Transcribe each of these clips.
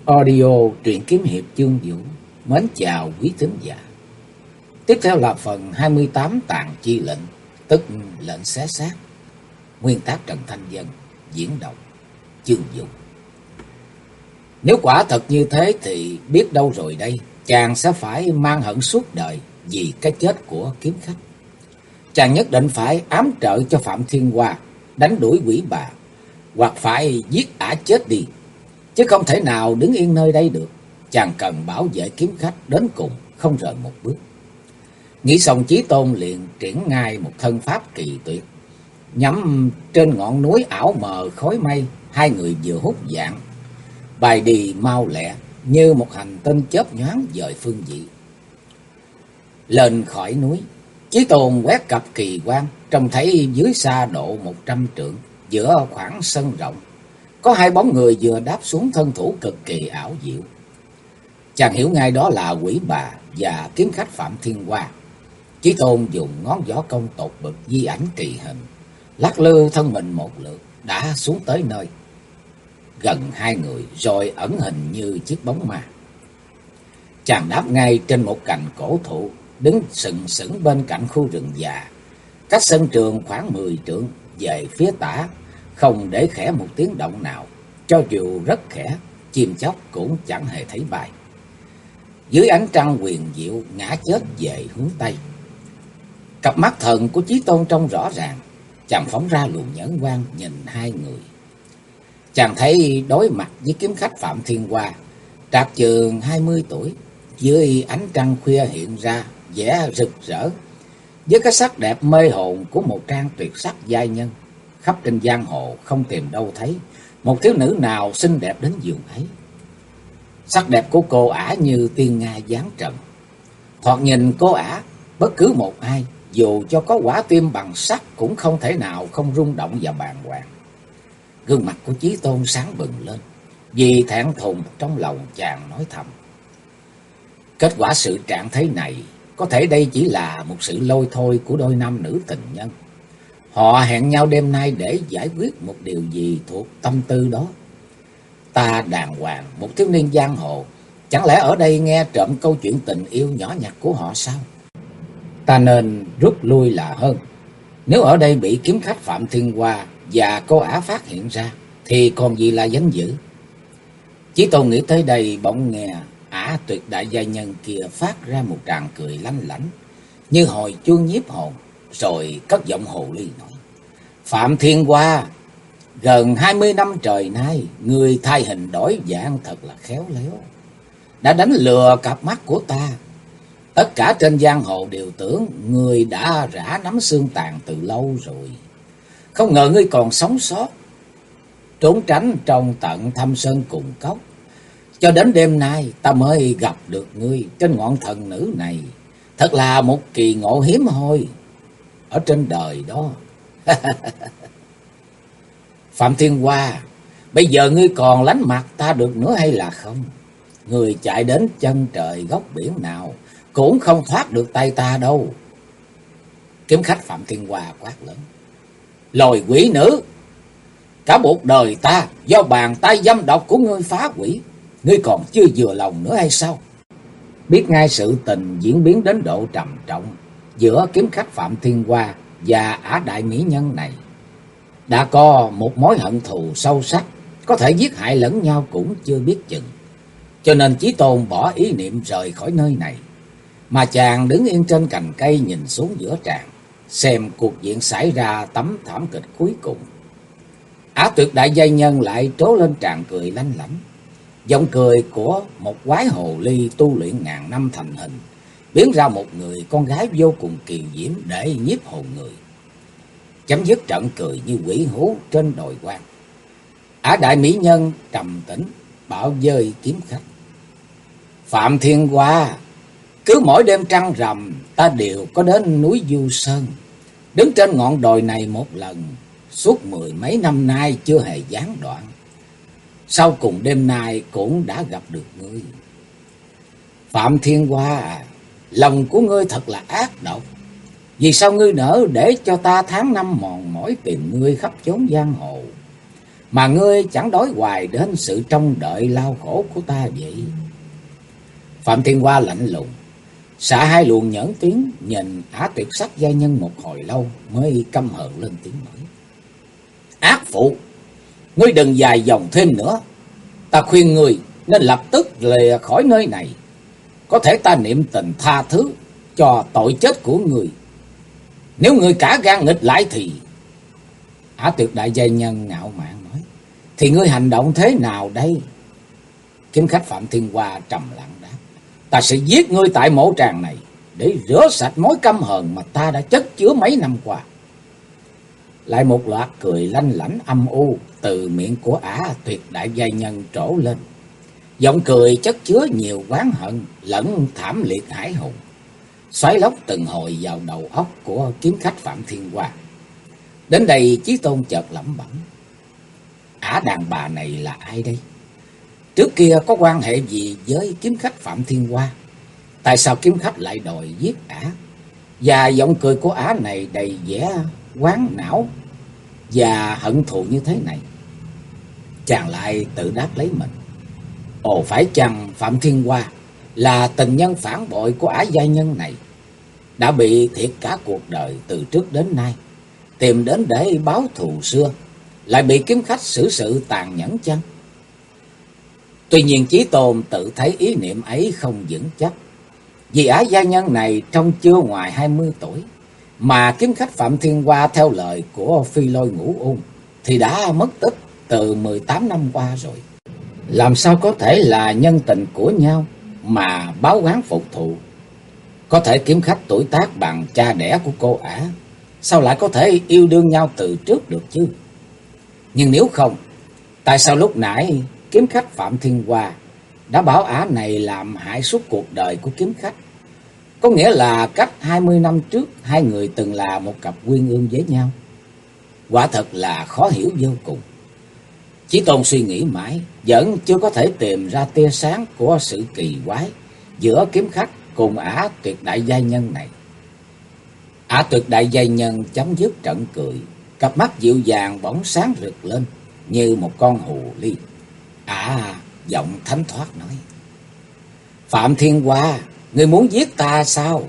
Audio truyện kiếm hiệp chương Vũ. Mến chào quý thính giả. Tiếp theo là phần 28 Tàn Chi Lệnh, tức lệnh xé xác. Nguyên tác Trần Thanh Dân, diễn đọc chương Vũ. Nếu quả thật như thế thì biết đâu rồi đây, chàng sẽ phải mang hận suốt đời vì cái chết của kiếm khách. Chàng nhất định phải ám trợ cho Phạm Thiên Hoa, đánh đuổi quỷ bà, hoặc phải giết ả chết đi, chứ không thể nào đứng yên nơi đây được. Chàng cần bảo vệ kiếm khách đến cùng, không rời một bước. Nghĩ xong, Chí Tôn liền triển ngay một thân pháp kỳ tuyệt, nhắm trên ngọn núi ảo mờ khói mây. Hai người vừa hút dạng, bài đi mau lẹ như một hành tinh chớp nhoáng dời phương vị. Lên khỏi núi, Chí Tôn quét cặp kỳ quan, trông thấy dưới xa độ 100 trượng, giữa khoảng sân rộng, có hai bóng người vừa đáp xuống, thân thủ cực kỳ ảo diệu. Chàng hiểu ngay đó là quỷ bà và kiếm khách Phạm Thiên Hoa. Chí Tôn dùng ngón gió công tột bực di ảnh kỳ hình, lắc lư thân mình một lượt, đã xuống tới nơi gần hai người, rồi ẩn hình như chiếc bóng ma. Chàng đáp ngay trên một cành cổ thụ, đứng sừng sững bên cạnh khu rừng già, cách sân trường khoảng 10 trượng về phía tả, không để khẽ một tiếng động nào. Cho dù rất khẽ, chim chóc cũng chẳng hề thấy bay. Dưới ánh trăng huyền diệu, ngã chết về hướng tây. Cặp mắt thần của Chí Tôn trông rõ ràng. Chàng phóng ra luồng nhẫn quang nhìn hai người. Chàng thấy đối mặt với kiếm khách Phạm Thiên Hoa, trạc chừng 20 tuổi, dưới ánh trăng khuya hiện ra vẻ rực rỡ, với cái sắc đẹp mê hồn của một trang tuyệt sắc giai nhân. Khắp trên giang hồ không tìm đâu thấy một thiếu nữ nào xinh đẹp đến giường ấy. Sắc đẹp của cô ả như tiên nga giáng trần. Thoạt nhìn cô ả, bất cứ một ai, dù cho có quả tim bằng sắt, cũng không thể nào không rung động và bàng hoàng. Gương mặt của Chí Tôn sáng bừng lên, vì thẹn thùng trong lòng chàng nói thầm: kết quả sự trạng thế này, có thể đây chỉ là một sự lôi thôi của đôi nam nữ tình nhân. Họ hẹn nhau đêm nay để giải quyết một điều gì thuộc tâm tư đó. Ta đàng hoàng, một thiếu niên giang hồ, chẳng lẽ ở đây nghe trộm câu chuyện tình yêu nhỏ nhặt của họ sao? Ta nên rút lui là hơn. Nếu ở đây bị kiếm khách Phạm Thiên Hoa và cô ả phát hiện ra, thì còn gì là danh dự. Chí Tôn nghĩ tới đây, bỗng nghe ả tuyệt đại giai nhân kia phát ra một tràng cười lanh lảnh như hồi chuông nhiếp hồn, rồi cất giọng hồ ly nói: Phạm Thiên Hoa, gần 20 năm trời nay, người thay hình đổi dạng thật là khéo léo, đã đánh lừa cặp mắt của ta. Tất cả trên giang hồ đều tưởng người đã rã nắm xương tàn từ lâu rồi. Không ngờ ngươi còn sống sót, trốn tránh trong tận thâm sơn cùng cốc. Cho đến đêm nay ta mới gặp được ngươi trên ngọn thần nữ này. Thật là một kỳ ngộ hiếm hoi ở trên đời đó. Phạm Thiên Hoa, bây giờ ngươi còn lánh mặt ta được nữa hay là không? Ngươi chạy đến chân trời góc biển nào cũng không thoát được tay ta đâu. Kiếm khách Phạm Thiên Hoa quát lớn: Lồi quỷ nữ, cả một đời ta do bàn tay dâm độc của ngươi phá hủy, ngươi còn chưa vừa lòng nữa hay sao? Biết ngay sự tình diễn biến đến độ trầm trọng giữa kiếm khách Phạm Thiên Hoa và ả đại mỹ nhân này, đã có một mối hận thù sâu sắc, có thể giết hại lẫn nhau cũng chưa biết chừng. Cho nên Chí Tôn bỏ ý niệm rời khỏi nơi này, mà chàng đứng yên trên cành cây nhìn xuống giữa tràng, xem cuộc diện xảy ra tấm thảm kịch cuối cùng. Ả tuyệt đại giai nhân lại trố lên tràng cười lanh lảnh, giọng cười của một quái hồ ly tu luyện ngàn năm thành hình, biến ra một người con gái vô cùng kiều diễm để nhiếp hồn người. Chấm dứt trận cười như quỷ hú trên đồi quan, ả đại mỹ nhân trầm tĩnh bảo với kiếm khách: Phạm Thiên Hoa, cứ mỗi đêm trăng rằm ta đều có đến núi Du Sơn, đứng trên ngọn đồi này một lần, suốt 10 mấy năm nay chưa hề gián đoạn. Sau cùng đêm nay cũng đã gặp được ngươi. Phạm Thiên Hoa, lòng của ngươi thật là ác độc. Vì sao ngươi nỡ để cho ta tháng năm mòn mỏi tìm ngươi khắp chốn giang hồ? mà ngươi chẳng đói hoài đến sự trông đợi lao khổ của ta vậy? Phạm Thiên Hoa lạnh lùng, xạ hai luồng nhẫn tiếng, nhìn Ả Tuyệt Sắc giai nhân một hồi lâu mới căm hờn lên tiếng nói: Ác phụ, ngươi đừng dài dòng thêm nữa. Ta khuyên ngươi nên lập tức lìa khỏi nơi này. Có thể ta niệm tình tha thứ cho tội chết của ngươi. Nếu ngươi cả gan nghịch lại thì... Ả Tuyệt đại giai nhân ngạo mạn nói: Thì ngươi hành động thế nào đây? Kiếm khách Phạm Thiên Hoa trầm lặng đáp: Ta sẽ giết ngươi tại mộ tràng này, để rửa sạch mối căm hờn mà ta đã chất chứa mấy năm qua. Lại một loạt cười lanh lảnh âm u từ miệng của Ả Tuyệt đại giai nhân trổ lên. Giọng cười chất chứa nhiều oán hận lẫn thảm liệt hải hùng, xoáy lốc từng hồi vào đầu óc của kiếm khách Phạm Thiên Hoa. Đến đây Chí Tôn chợt lẩm bẩm: Ả đàn bà này là ai đây? Trước kia có quan hệ gì với kiếm khách Phạm Thiên Hoa? Tại sao kiếm khách lại đòi giết Ả? Và giọng cười của Ả này đầy vẻ quán não và hận thù như thế này. Chàng lại tự đáp lấy mình: Ồ, phải chăng Phạm Thiên Hoa là tình nhân phản bội của Ả giai nhân này, đã bị thiệt cả cuộc đời từ trước đến nay, tìm đến để báo thù xưa, lại bị kiếm khách xử sự tàn nhẫn chăng? Tuy nhiên Chí Tôn tự thấy ý niệm ấy không vững chắc, vì Ả gia nhân này trông chưa ngoài 20 tuổi, mà kiếm khách Phạm Thiên Hoa theo lời của Phi Lôi Ngũ Ung thì đã mất tích từ 18 năm qua rồi. Làm sao có thể là nhân tình của nhau mà báo oán phục thù? Có thể kiếm khách tuổi tác bằng cha đẻ của cô Ả, sao lại có thể yêu đương nhau từ trước được chứ? Nhưng nếu không, tại sao lúc nãy kiếm khách Phạm Thiên Hoa đã bảo Ả này làm hại suốt cuộc đời của kiếm khách? Có nghĩa là cách 20 năm trước hai người từng là một cặp uyên ương với nhau. Quả thật là khó hiểu vô cùng. Chí Tôn suy nghĩ mãi vẫn chưa có thể tìm ra tia sáng của sự kỳ quái giữa kiếm khách cùng Ả Tuyệt đại giai nhân này. Ả Tuyệt đại giai nhân chấm dứt trận cười, cặp mắt dịu dàng bỗng sáng rực lên như một con hồ ly. Giọng thánh thoát nói: Phạm Thiên Hoa, ngươi muốn giết ta sao?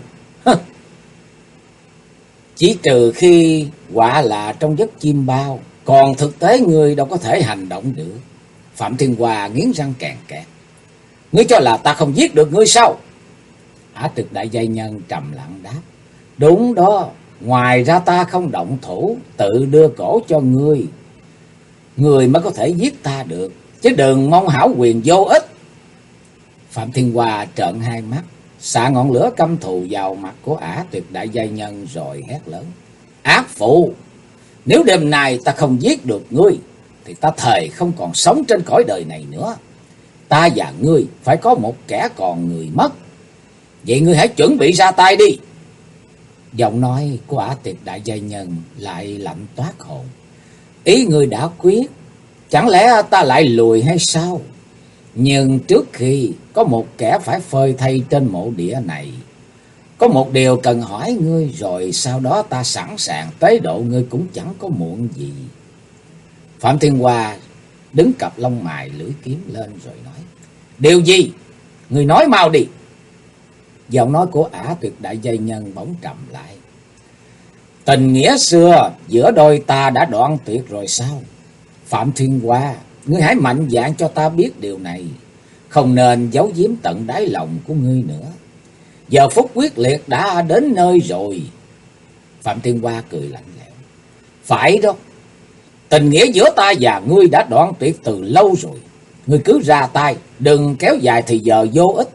Chỉ trừ khi quả là trong giấc chim bao, còn thực tế ngươi đâu có thể hành động được. Phạm Thiên Hoa nghiến răng kèn kẹt: Ngươi cho là ta không giết được ngươi sao? Ả Tuyệt đại giai nhân trầm lặng đáp: Đúng đó, ngoài ra ta không động thủ, tự đưa cổ cho ngươi, ngươi mới có thể giết ta được, chứ đừng mong hảo quyền vô ích. Phạm Thiên Hoa trợn hai mắt, xạ ngọn lửa căm thù vào mặt của Ả Tuyệt đại giai nhân rồi hét lớn: Ác phụ, nếu đêm nay ta không giết được ngươi, thì ta thề không còn sống trên cõi đời này nữa. Ta và ngươi phải có một kẻ còn người mất. Vậy ngươi hãy chuẩn bị ra tay đi. Giọng nói của Ả Tuyệt đại giai nhân lại lạnh toát hồn: Ý ngươi đã quyết, chẳng lẽ ta lại lùi hay sao? Nhưng trước khi có một kẻ phải phơi thây trên mộ địa này, có một điều cần hỏi ngươi, rồi sau đó ta sẵn sàng tế độ ngươi cũng chẳng có muộn gì. Phạm Thiên Hoa đứng cặp lông mày lưỡi kiếm lên rồi nói: Điều gì? Ngươi nói mau đi. Giọng nói của Ả Tuyệt đại giai nhân bỗng trầm lại: Tình nghĩa xưa giữa đôi ta đã đoạn tuyệt rồi sao? Phạm Thiên Hoa, ngươi hãy mạnh dạn cho ta biết điều này, không nên giấu giếm tận đáy lòng của ngươi nữa. Giờ phút quyết liệt đã đến nơi rồi. Phạm Thiên Hoa cười lạnh lẽo: Phải đó, tình nghĩa giữa ta và ngươi đã đoạn tuyệt từ lâu rồi. Ngươi cứ ra tay, đừng kéo dài thì giờ vô ích.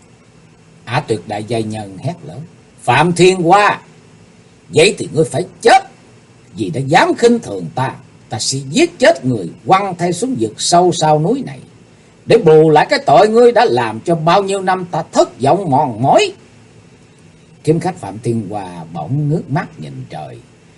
Ả Tuyệt đại giai nhân hét lớn: Phạm Thiên Hoa, vậy thì ngươi phải chết, vì đã dám khinh thường ta. Ta sẽ giết chết người, quăng thay xuống vực sâu sau núi này, để bù lại cái tội ngươi đã làm cho bao nhiêu năm ta thất vọng mòn mỏi. Kiếm khách Phạm Thiên Hoa bỗng ngước mắt nhìn trời,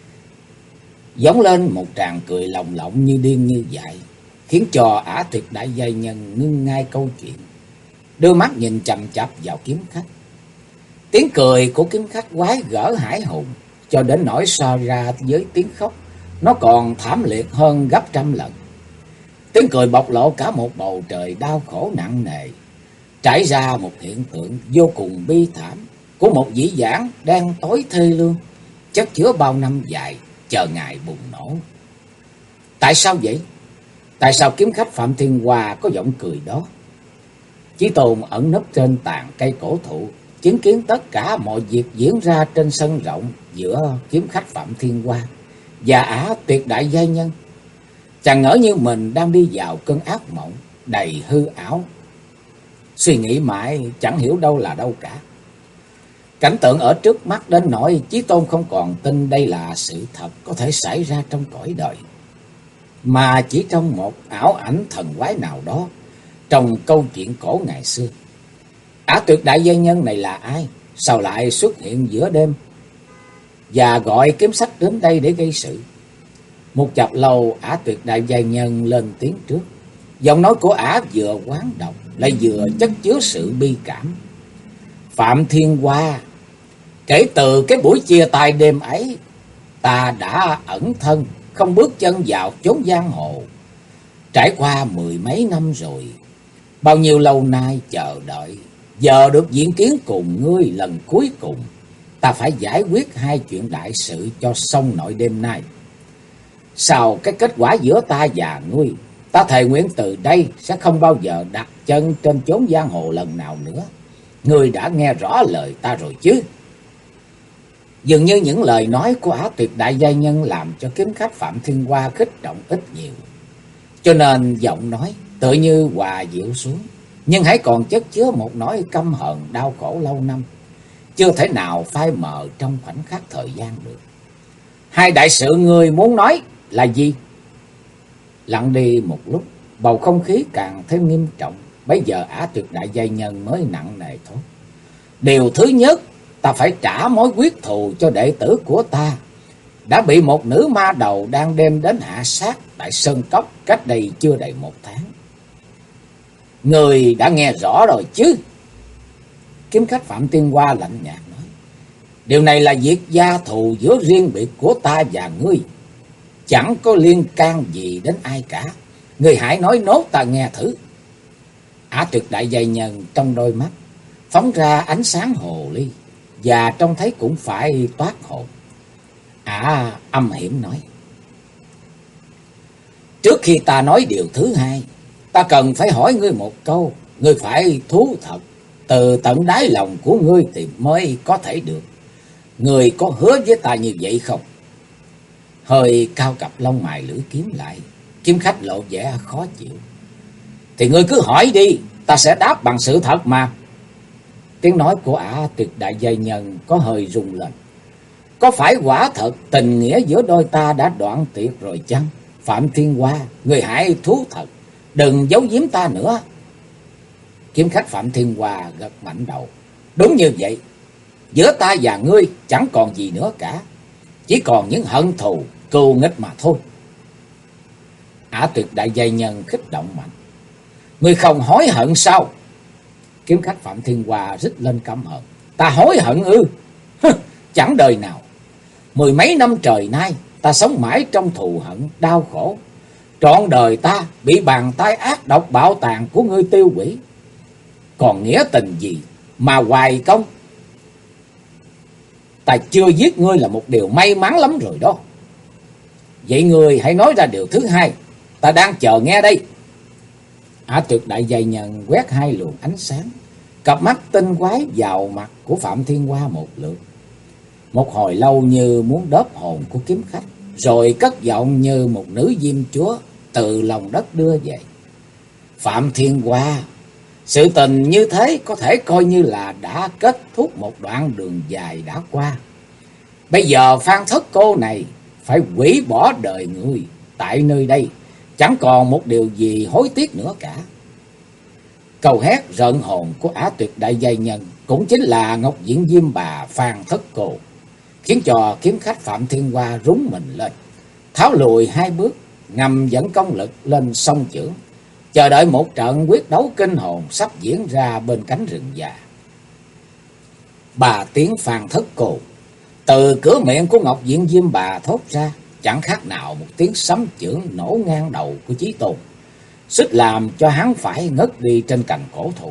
giống lên một tràng cười lồng lộng như điên như dại, khiến cho Ả Tuyệt đại giai nhân ngưng ngay câu chuyện, đưa mắt nhìn chằm chằm vào kiếm khách. Tiếng cười của kiếm khách quái gở hải hùng, cho đến nỗi so ra với tiếng khóc, nó còn thảm liệt hơn gấp trăm lần. Tiếng cười bộc lộ cả một bầu trời đau khổ nặng nề, trải ra một hiện tượng vô cùng bi thảm của một dĩ vãng đen tối thê lương, chất chứa bao năm dài chờ ngày bùng nổ. Tại sao vậy? Tại sao kiếm khách Phạm Thiên Hoa có giọng cười đó? Chí Tôn ẩn nấp trên tàn cây cổ thụ, chứng kiến tất cả mọi việc diễn ra trên sân rộng giữa kiếm khách Phạm Thiên Hoa và Ả Tuyệt Đại Giai Nhân. Chàng ngỡ như mình đang đi vào cơn ác mộng đầy hư ảo. Suy nghĩ mãi chẳng hiểu đâu là đâu cả. Cảnh tượng ở trước mắt đến nỗi Chí Tôn không còn tin đây là sự thật có thể xảy ra trong cõi đời, mà chỉ trong một ảo ảnh thần quái nào đó trong câu chuyện cổ ngày xưa. Ả Tuyệt Đại Giai Nhân này là ai? Sao lại xuất hiện giữa đêm và gọi kiếm sách đến đây để gây sự? Một chập lâu, Ả Tuyệt Đại Giai Nhân lên tiếng trước. Giọng nói của Ả vừa oán độc lại vừa chất chứa sự bi cảm. Phạm Thiên Hoa, kể từ cái buổi chia tay đêm ấy, ta đã ẩn thân, không bước chân vào chốn giang hồ. Trải qua mười mấy năm rồi, bao nhiêu lâu nay chờ đợi, giờ được diện kiến cùng ngươi lần cuối cùng. Ta phải giải quyết hai chuyện đại sự cho xong nội đêm nay. Sau cái kết quả giữa ta và ngươi, ta thề nguyện từ đây sẽ không bao giờ đặt chân trên chốn giang hồ lần nào nữa. Ngươi đã nghe rõ lời ta rồi chứ? Dường như những lời nói của Ả Tuyệt Đại Giai Nhân làm cho kiếm khách Phạm Thiên Hoa kích động ít nhiều, cho nên giọng nói tự như hòa dịu xuống, nhưng hãy còn chất chứa một nỗi căm hận đau khổ lâu năm, chưa thể nào phai mờ trong khoảnh khắc thời gian được. Hai đại sự ngươi muốn nói là gì? Lặng đi một lúc, bầu không khí càng thêm nghiêm trọng. Bấy giờ Ả Tuyệt Đại Giai Nhân mới nặng nề thốt: điều thứ nhất, ta phải trả mối quyết thù cho đệ tử của ta đã bị một nữ ma đầu đang đêm đến hạ sát tại Sơn Cốc cách đây chưa đầy 1 tháng. Người đã nghe rõ rồi chứ? Kiếm khách Phạm Thiên Hoa lạnh nhạt nói: điều này là việc gia thù giữa riêng biệt của ta và ngươi, chẳng có liên can gì đến ai cả. Ngươi hãy nói nốt ta nghe thử. Ả Tuyệt Đại Giai Nhân trong đôi mắt phóng ra ánh sáng hồ ly, và trông thấy cũng phải toát hồn. Ả âm hiểm nói: trước khi ta nói điều thứ hai, ta cần phải hỏi ngươi một câu. Ngươi phải thú thật từ tận đáy lòng của ngươi thì mới có thể được. Ngươi có hứa với ta như vậy không? Hơi cao cặp lông mày lưỡi kiếm lại, kiếm khách lộ vẻ khó chịu. Thì ngươi cứ hỏi đi, ta sẽ đáp bằng sự thật mà. Tiếng nói của Ả Tuyệt Đại Giai Nhân có hơi rung lên. Có phải quả thật tình nghĩa giữa đôi ta đã đoạn tuyệt rồi chăng? Phạm Thiên Hoa, ngươi hãy thú thật, đừng giấu giếm ta nữa. Kiếm khách Phạm Thiên Hoa gật mạnh đầu. Đúng như vậy, giữa ta và ngươi chẳng còn gì nữa cả, chỉ còn những hận thù cừu nghịch mà thôi. Ả Tuyệt Đại Giai Nhân khích động mạnh. Ngươi không hối hận sao? Kiếm khách Phạm Thiên Hoa rít lên căm hận. Ta hối hận ư? Chẳng đời nào. 10 mấy năm trời nay, ta sống mãi trong thù hận, đau khổ. Trọn đời ta bị bàn tay ác độc bạo tàn của ngươi tiêu hủy. Còn nghĩa tình gì mà hoài công? Ta chưa giết ngươi là một điều may mắn lắm rồi đó. Vậy ngươi hãy nói ra điều thứ hai, ta đang chờ nghe đây. Ả Tuyệt Đại Giai Nhân quét hai luồng ánh sáng, cặp mắt tinh quái vào mặt của Phạm Thiên Hoa một lượt. Một hồi lâu như muốn đớp hồn của kiếm khách, rồi cất giọng như một nữ diêm chúa từ lòng đất đưa về. Phạm Thiên Hoa, sự tình như thế có thể coi như là đã kết thúc một đoạn đường dài đã qua. Bây giờ Phan Thất Cô này phải hủy bỏ đời người tại nơi đây, chẳng còn một điều gì hối tiếc nữa cả. Câu hét rợn hồn của Ả Tuyệt Đại Giai Nhân cũng chính là Ngọc Diễn Diêm Bà Phan Thất Cô, khiến cho kiếm khách Phạm Thiên Hoa rúng mình lên, tháo lùi 2 bước, ngầm dẫn công lực lên song chưởng, chờ đợi một trận quyết đấu kinh hồn sắp diễn ra bên cánh rừng già. 3 tiếng Phan Thất Cô từ cửa miệng của Ngọc Diễn Diêm Bà thốt ra, chẳng khác nào một tiếng sấm chưởng nổ ngang đầu của Chí Tôn. suýt làm cho hắn phải ngất đi trên cành cổ thụ.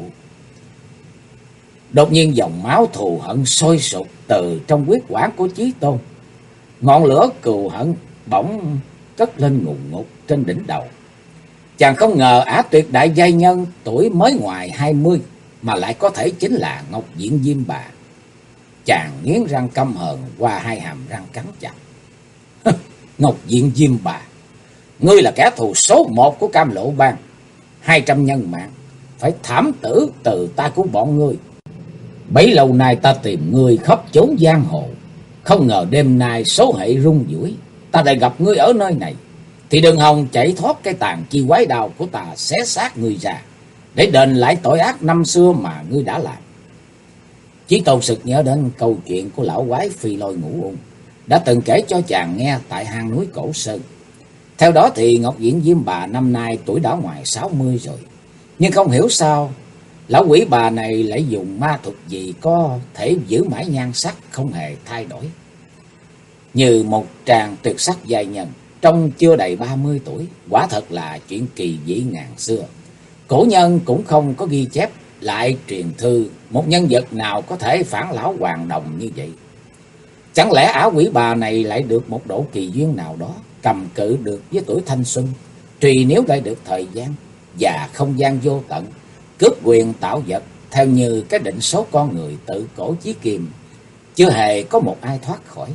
Đột nhiên dòng máu thù hận sôi sục từ trong huyết quản của Chí Tôn. Ngọn lửa cừu hận bỗng cất lên ngùn ngụt trên đỉnh đầu. Chàng không ngờ ả tuyệt đại giai nhân tuổi mới ngoài 20 mà lại có thể chính là Ngọc Diện Diêm Bà. Chàng nghiến răng căm hờn qua hai hàm răng cắn chặt. Ngọc Diện Diêm Bà, ngươi là kẻ thù số một của Cam Lộ Bang. 200 nhân mạng phải thảm tử từ tay của bọn ngươi. Bấy lâu nay ta tìm ngươi khắp chốn giang hồ, không ngờ đêm nay số hệ rung rủi, ta lại gặp ngươi ở nơi này. Thì đừng hòng chạy thoát cái tàn chi quái đao của ta xé xác ngươi ra, để đền lại tội ác năm xưa mà ngươi đã làm. Chí Tôn sực nhớ đến câu chuyện của lão quái Phi Lôi Ngũ Ung đã từng kể cho chàng nghe tại hang núi Cổ Sơn. Theo đó thì Ngọc Diện Diêm Bà năm nay tuổi đã ngoài 60 rồi. Nhưng không hiểu sao lão quỷ bà này lại dùng ma thuật gì có thể giữ mãi nhan sắc không hề thay đổi. Như một tràng tuyệt sắc giai nhân trông chưa đầy 30 tuổi, quả thật là chuyện kỳ dĩ ngàn xưa. Cổ nhân cũng không có ghi chép lại truyền thư một nhân vật nào có thể phản lão hoàng đồng như vậy. Chẳng lẽ ả quỷ bà này lại được một độ kỳ duyên nào đó cầm cự được với tuổi thanh xuân, trì nếu lại được thời gian và không gian vô tận, cướp quyền tạo vật theo như cái định số con người tự cổ chí kim, chưa hề có một ai thoát khỏi.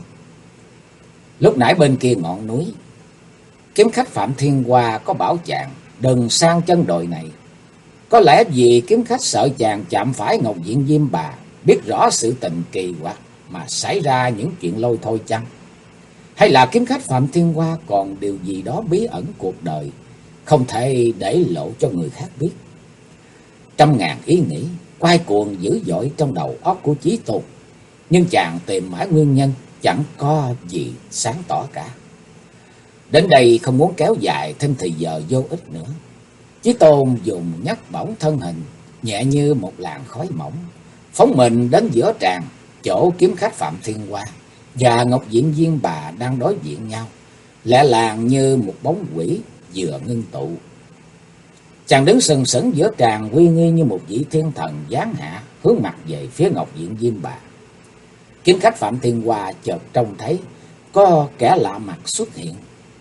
Lúc nãy bên kia ngọn núi, kiếm khách Phạm Thiên Hoa có bảo chàng đừng sang chân đồi này. Có lẽ vì kiếm khách sợ chàng chạm phải Ngọc Diện Diêm Bà, biết rõ sự tình kỳ quặc mà xảy ra những chuyện lôi thôi chăng? Hay là kiếm khách Phạm Thiên Hoa còn điều gì đó bí ẩn cuộc đời, không thể để lộ cho người khác biết? Trăm ngàn ý nghĩ quay cuồng dữ dội trong đầu óc của Chí Tôn, nhưng chàng tìm mãi nguyên nhân chẳng có gì sáng tỏ cả. Đến đây không muốn kéo dài thêm thời giờ vô ích nữa, Chí Tôn dùng nhấc bổng thân hình nhẹ như một làn khói mỏng, phóng mình đến giữa tràng, chỗ kiếm khách Phạm Thiên Hoa và Ngọc Diện Diêm Bà đang đối diện nhau, lẹ làng như một bóng quỷ vừa ngưng tụ. Chàng đứng sừng sững giữa tràng, uy nghi như một vị thiên thần giáng hạ, hướng mặt về phía Ngọc Diện Diêm Bà. Kiếm khách Phạm Thiên Hoa chợt trông thấy có kẻ lạ mặt xuất hiện,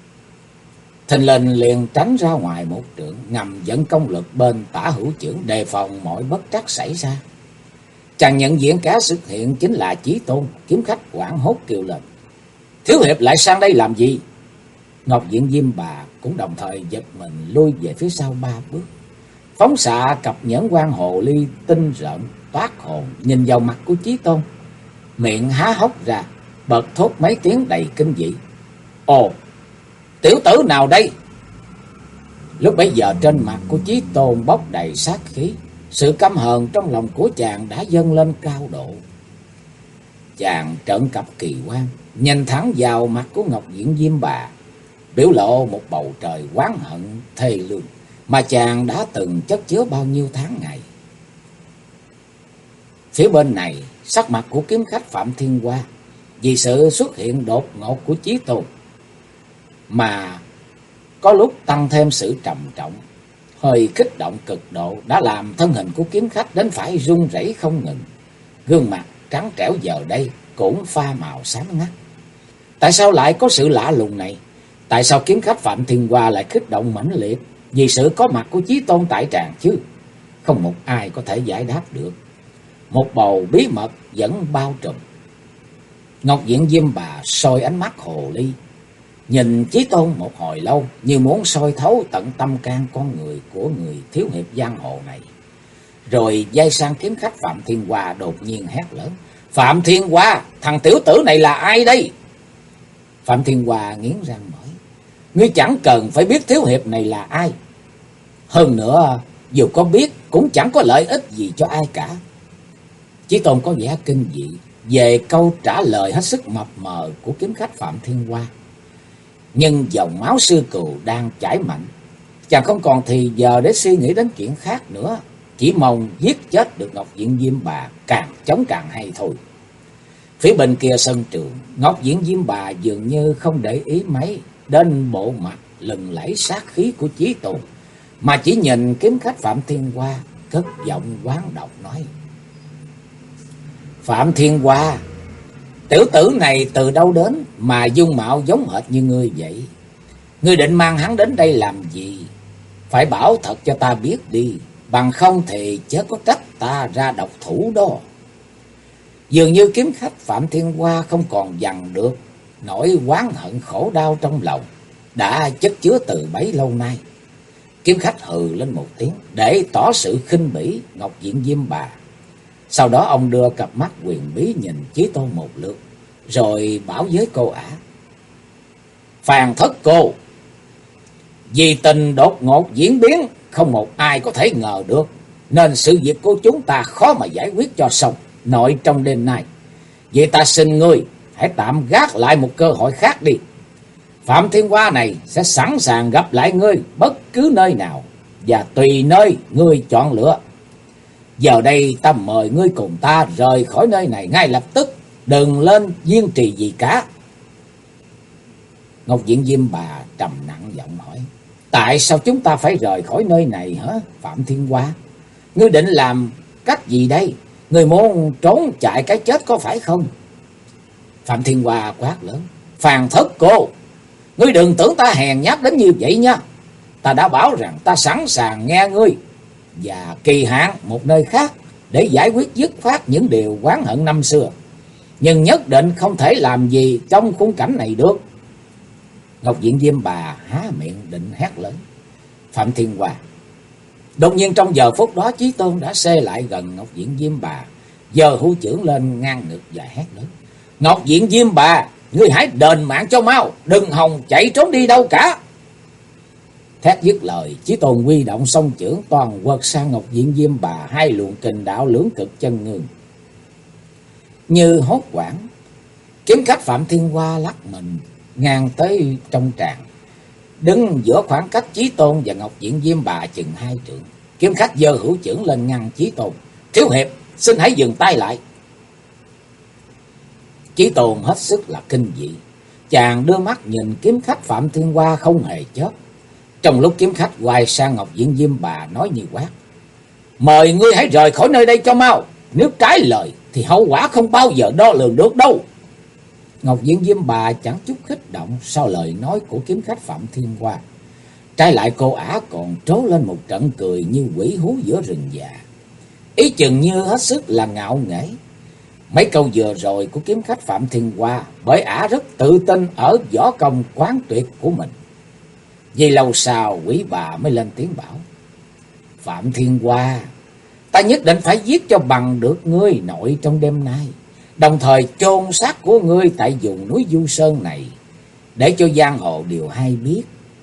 thình lình liền tránh ra ngoài một trượng, ngầm dẫn công lực bên tả hữu chưởng, đề phòng mọi bất trắc xảy ra. Chàng nhận diện kẻ xuất hiện chính là Chí Tôn. Kiếm khách hoảng hốt kêu lên: "Thiếu hiệp lại sang đây làm gì?" Ngọc Diện Diêm Bà cũng đồng thời giật mình lui về phía sau 3 bước, phóng xạ cặp nhẫn quan hồ ly tinh rợn toát hồn nhìn vào mặt của Chí Tôn, miệng há hốc ra bật thốt mấy tiếng đầy kinh dị: "Ồ, tiểu tử nào đây?" Lúc bấy giờ trên mặt của Chí Tôn bốc đầy sát khí, sự căm hờn trong lòng của chàng đã dâng lên cao độ. Chàng trợn cặp kỳ quan, nhìn thẳng vào mặt của Ngọc Diện Diêm Bà, biểu lộ một bầu trời oán hận thê lương mà chàng đã từng chất chứa bao nhiêu tháng ngày. Phía bên này, sắc mặt của kiếm khách Phạm Thiên Hoa vì sự xuất hiện đột ngột của Chí Tôn mà có lúc tăng thêm sự trầm trọng, hơi kích động cực độ, đã làm thân hình của kiếm khách đến phải run rẩy không ngừng. Gương mặt trắng trẻo giờ đây cũng pha màu xám ngắt. Tại sao lại có sự lạ lùng này? Tại sao kiếm khách Phạm Thiên Hoa lại kích động mãnh liệt vì sự có mặt của Chí Tôn tại tràng chứ? Không một ai có thể giải đáp được. Một bầu bí mật vẫn bao trùm. Ngọc Diện Diêm Bà soi ánh mắt hồ ly, nhìn Chí Tôn một hồi lâu, như muốn soi thấu tận tâm can con người của người thiếu hiệp giang hồ này. Rồi dây sang kiếm khách Phạm Thiên Hoa đột nhiên hét lớn: "Phạm Thiên Hoa, thằng tiểu tử này là ai đây?" Phạm Thiên Hoa nghiến răng nói: "Ngươi chẳng cần phải biết thiếu hiệp này là ai. Hơn nữa, dù có biết cũng chẳng có lợi ích gì cho ai cả." Chí Tôn có vẻ kinh dị về câu trả lời hết sức mập mờ của kiếm khách Phạm Thiên Hoa. Nhưng dòng máu sư cừu đang chảy mạnh, chàng không còn thì giờ để suy nghĩ đến chuyện khác nữa, chỉ mong giết chết được Ngọc Diện Diêm Bà, càng chống càng hay thôi. Phía bên kia sân trường, Ngọc Diện Diêm Bà dường như không để ý mấy đến bộ mặt lừng lẫy sát khí của Chí Tôn, mà chỉ nhìn kiếm khách Phạm Thiên Hoa, cất giọng oán độc nói: Phạm Thiên Hoa, tiểu tử này từ đâu đến mà dung mạo giống hệt như ngươi vậy? Ngươi định mang hắn đến đây làm gì? Phải bảo thật cho ta biết đi, bằng không thì chớ có trách ta ra độc thủ đó. Dường như kiếm khách Phạm Thiên Hoa không còn dằn được nỗi oán hận khổ đau trong lòng, đã chất chứa từ bấy lâu nay. Kiếm khách hừ lên một tiếng để tỏ sự khinh bỉ Ngọc Diện Diêm Bà. Sau đó ông đưa cặp mắt huyền bí nhìn Chí Tôn một lượt, rồi bảo với cô ả: Phàn thất cô, vì tình đột ngột diễn biến, không một ai có thể ngờ được, nên sự việc của chúng ta khó mà giải quyết cho xong nội trong đêm nay. Vậy ta xin ngươi hãy tạm gác lại một cơ hội khác đi. Phạm Thiên Hoa này sẽ sẵn sàng gặp lại ngươi bất cứ nơi nào và tùy nơi ngươi chọn lựa. Giờ đây ta mời ngươi cùng ta rời khỏi nơi này ngay lập tức, đừng lên kiên trì gì cả. Ngọc Diện Diêm Bà trầm nặng giọng hỏi: Tại sao chúng ta phải rời khỏi nơi này hả Phạm Thiên Hoa? Ngươi định làm cách gì đây? Ngươi muốn trốn chạy cái chết có phải không? Phạm Thiên Hoa quát lớn: Phàn thất cô, ngươi đừng tưởng ta hèn nhát đến như vậy nha. Ta đã bảo rằng ta sẵn sàng nghe ngươi, và kỳ hạn một nơi khác để giải quyết dứt khoát những điều oán hận năm xưa. Nhưng nhất định không thể làm gì trong khung cảnh này được. Ngọc Diện Diêm Bà há miệng định hét lớn: Phạm Thiên Hoa! Đột nhiên trong giờ phút đó, Chí Tôn đã xê lại gần Ngọc Diện Diêm Bà, giơ hữu chưởng lên ngang ngực và hét lớn: Ngọc Diện Diêm Bà, ngươi hãy đền mạng cho mau, đừng hòng chạy trốn đi đâu cả. Thét dứt lời, Chí Tôn huy động song chưởng toàn quật sang Ngọc Diện Diêm Bà hai luồng kình đạo lưỡng cực chân ngưng. Như hốt quảng, kiếm khách Phạm Thiên Hoa lắc mình ngang tới trong tràng, đứng giữa khoảng cách Chí Tôn và Ngọc Diện Diêm Bà chừng 2 trượng. Kiếm khách giơ hữu chưởng lên ngăn Chí Tôn: Thiếu hiệp, xin hãy dừng tay lại. Chí Tôn hết sức là kinh dị, chàng đưa mắt nhìn kiếm khách Phạm Thiên Hoa không hề chớp. Trong lúc kiếm khách quay sang Ngọc Diện Diêm Bà nói như quát: Mời ngươi hãy rời khỏi nơi đây cho mau, nếu trái lời thì hậu quả không bao giờ đo lường được đâu. Ngọc Diện Diêm Bà chẳng chút kích động sau lời nói của kiếm khách Phạm Thiên Hoa. Trái lại cô ả còn trố lên một trận cười như quỷ hú giữa rừng già, ý chừng như hết sức là ngạo nghễ. Mấy câu vừa rồi của kiếm khách Phạm Thiên Hoa bởi ả rất tự tin ở võ công quán tuyệt của mình. Vì lâu sau quỷ bà mới lên tiếng bảo: Phạm Thiên Hoa, ta nhất định phải giết cho bằng được ngươi nội trong đêm nay, đồng thời chôn xác của ngươi tại vùng núi Du Sơn này, để cho giang hồ đều hay biết.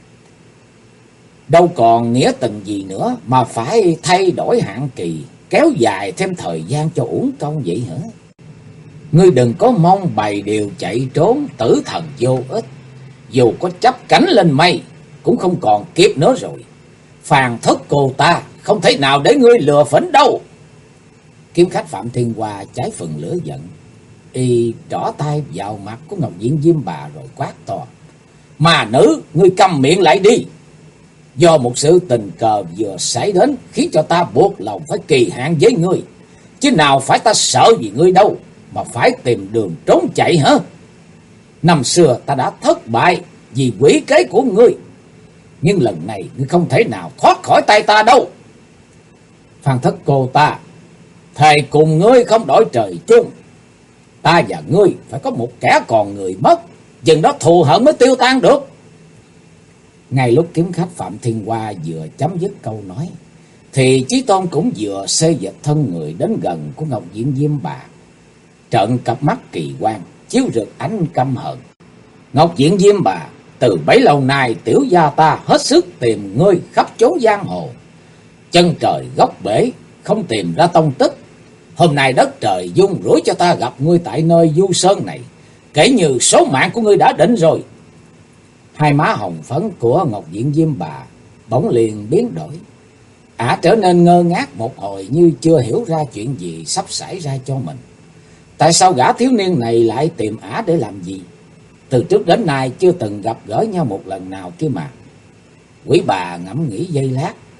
Đâu còn nghĩa tình gì nữa mà phải thay đổi hạn kỳ, kéo dài thêm thời gian cho uổng công vậy hả? Ngươi đừng có mong bày điều chạy trốn tử thần vô ích, dù có chắp cánh lên mây cũng không còn kịp nữa rồi. Phàn thất cô ta không thể nào để ngươi lừa phỉnh đâu. Kiếm khách Phạm Thiên Hoa cháy phần lửa giận, y trỏ tay vào mặt của Ngọc Diện Diêm Bà rồi quát to: Mà nữ, ngươi câm miệng lại đi. Do một sự tình cờ vừa xảy đến khiến cho ta buộc lòng phải kỳ hạn với ngươi, chứ nào phải ta sợ gì ngươi đâu mà phải tìm đường trốn chạy hả? Năm xưa ta đã thất bại vì quỷ kế của ngươi, nhưng lần này ngươi không thể nào thoát khỏi tay ta đâu. Phan thất cô ta, thề cùng ngươi không đổi trời chung. Ta và ngươi phải có một kẻ còn người mất, chừng đó thù hận mới tiêu tan được. Ngay lúc kiếm khách Phạm Thiên Hoa vừa chấm dứt câu nói, thì Chí Tôn cũng vừa xê dịch thân người đến gần của Ngọc Diện Diêm Bà, trợn cặp mắt kỳ quan chiếu rực ánh căm hận. Ngọc Diện Diêm Bà, từ bấy lâu nay tiểu gia ta hết sức tìm ngươi khắp chốn giang hồ, chân trời góc bể không tìm ra tông tích. Hôm nay đất trời dung rủi cho ta gặp ngươi tại nơi Du Sơn này, kể như số mạng của ngươi đã định rồi. Hai má hồng phấn của Ngọc Diện Diêm Bà bỗng liền biến đổi, ả trở nên ngơ ngác một hồi như chưa hiểu ra chuyện gì sắp xảy ra cho mình. Tại sao gã thiếu niên này lại tìm ả để làm gì? Từ trước đến nay chưa từng gặp gỡ nhau một lần nào kia mà. Quỷ bà ngẫm nghĩ giây lát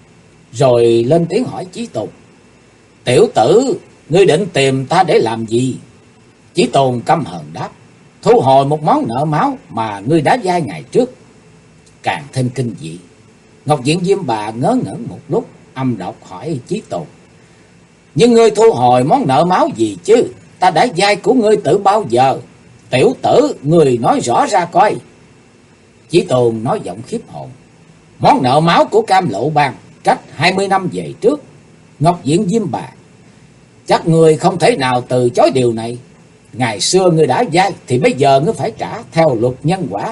rồi lên tiếng hỏi Chí Tôn: "Tiểu tử, ngươi định tìm ta để làm gì?" Chí Tôn căm hờn đáp: "Thu hồi một món nợ máu mà ngươi đã vay ngày trước." Càng thêm kinh dị, Ngọc Diện Diêm Bà ngớ ngẩn một lúc, âm độc hỏi Chí Tôn: "Nhưng ngươi thu hồi món nợ máu gì chứ? Ta đã vay của ngươi từ bao giờ? Tiểu tử, ngươi nói rõ ra coi." Chí Tôn nói giọng khiếp hồn: "Món nợ máu của Cam Lộ Bang cách 20 năm về trước." Ngọc Diện Diêm Bà: "Chắc ngươi không thể nào từ chối điều này. Ngày xưa ngươi đã vay thì bây giờ ngươi phải trả theo luật nhân quả."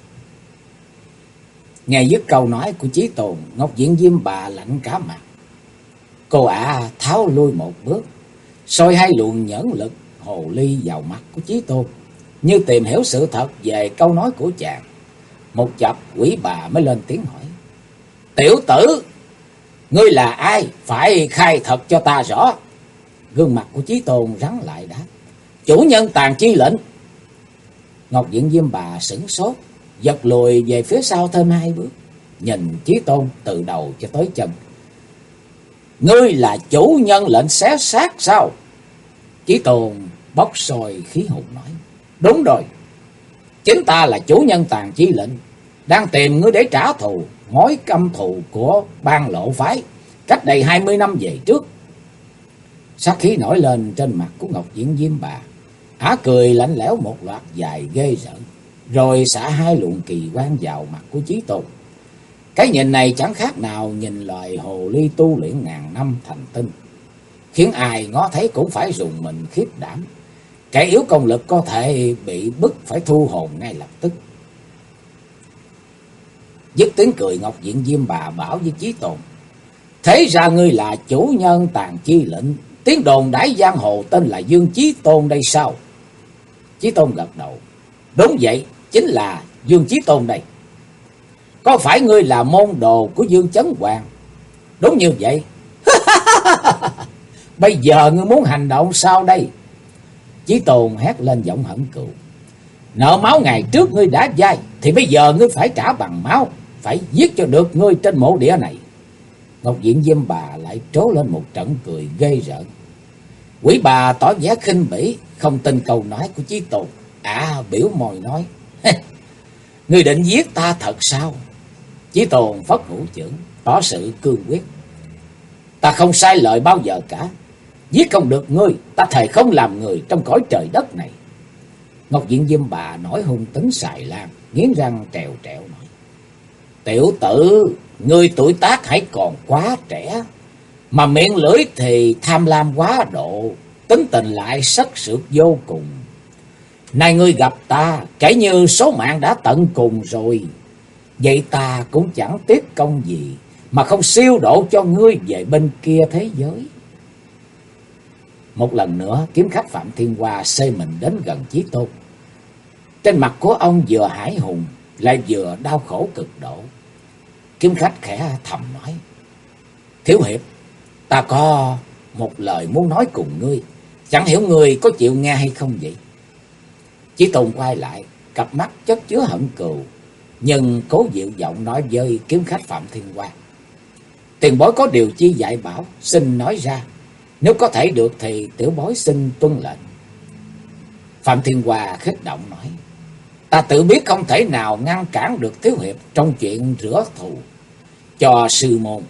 Nghe dứt câu nói của Chí Tôn, Ngọc Diện Diêm Bà lạnh cả mặt. Cô tháo lui một bước, soi hai luồng nhẫn lực hồ ly vào mặt của Chí Tôn, như tìm hiểu sự thật về câu nói của chàng. Một chập Quỷ Bà mới lên tiếng hỏi: "Tiểu tử, ngươi là ai? Phải khai thật cho ta rõ." Gương mặt của Chí Tôn rắn lại đáp: "Chủ nhân Tàn Chi lệnh." Ngọc Diện Diêm Bà sửng sốt, giật lùi về phía sau thêm hai bước, nhìn Chí Tôn từ đầu cho tới chân. "Ngươi là chủ nhân lệnh xé xác sao?" Chí Tôn bốc sôi khí hùng nói: "Đúng rồi, chính ta là chủ nhân Tàn Chi lệnh, đang tìm ngươi để trả thù mối căm thù của Bang Lộ phái cách đây 20 năm về trước." Sát khí nổi lên trên mặt của Ngọc Diện Diêm Bà, ả cười lạnh lẽo một loạt dài ghê rợn, rồi xả hai luồng kỳ quan vào mặt của Chí Tôn. Cái nhìn này chẳng khác nào nhìn loài hồ ly tu luyện ngàn năm thành tinh, khiến ai ngó thấy cũng phải rùng mình khiếp đảm. Kẻ yếu công lực có thể bị bức phải thu hồn ngay lập tức. Dứt tiếng cười, Ngọc Diện Diêm Bà bảo với Chí Tôn: "Thế ra ngươi là chủ nhân Tàn Chi lệnh, tiếng đồn đãi giang hồ tên là Dương Chí Tôn đây sao?" Chí Tôn gật đầu: "Đúng vậy, chính là Dương Chí Tôn đây." "Có phải ngươi là môn đồ của Dương Chấn Hoàng?" "Đúng như vậy." "Bây giờ ngươi muốn hành động sao đây?" Chí Tôn hét lên giọng hận cừu: "Nợ máu ngày trước ngươi đã vay thì bây giờ ngươi phải trả bằng máu, phải giết cho được ngươi trên mộ địa này." Ngọc Diện Diêm Bà lại trố lên một trận cười ghê rợn. Quỷ Bà tỏ vẻ khinh bỉ, không tin câu nói của Chí Tôn. Biểu môi nói: "Ngươi định giết ta thật sao?" Chí Tôn phất hữu chưởng, tỏ sự cương quyết: "Ta không sai lời bao giờ cả. Giết không được ngươi, ta thề không làm người trong cõi trời đất này." Ngọc Diện Diêm Bà nổi hung tính xài lan, nghiến răng trèo trẹo nói: "Tiểu tử, ngươi tuổi tác hãy còn quá trẻ, mà miệng lưỡi thì tham lam quá độ, tính tình lại sắc sược vô cùng. Nay ngươi gặp ta, kể như số mạng đã tận cùng rồi. Vậy ta cũng chẳng tiếc công gì mà không siêu độ cho ngươi về bên kia thế giới." Một lần nữa, kiếm khách Phạm Thiên Hoa xê mình đến gần Chí Tôn. Trên mặt của ông vừa hãi hùng lại vừa đau khổ cực độ. Kiếm khách khẽ thầm nói: "Thiếu hiệp, ta có một lời muốn nói cùng ngươi, chẳng hiểu ngươi có chịu nghe hay không vậy?" Chí Tôn quay lại, cặp mắt chất chứa hận cừu, nhưng cố dịu giọng nói với kiếm khách Phạm Thiên Hoa: "Tiền bối có điều chi dạy bảo, xin nói ra. Nếu có thể được thì tiểu bối xin tuân lệnh." Phạm Thiên Hoa khích động nói: "Ta tự biết không thể nào ngăn cản được thiếu hiệp trong chuyện rửa thù cho sư môn.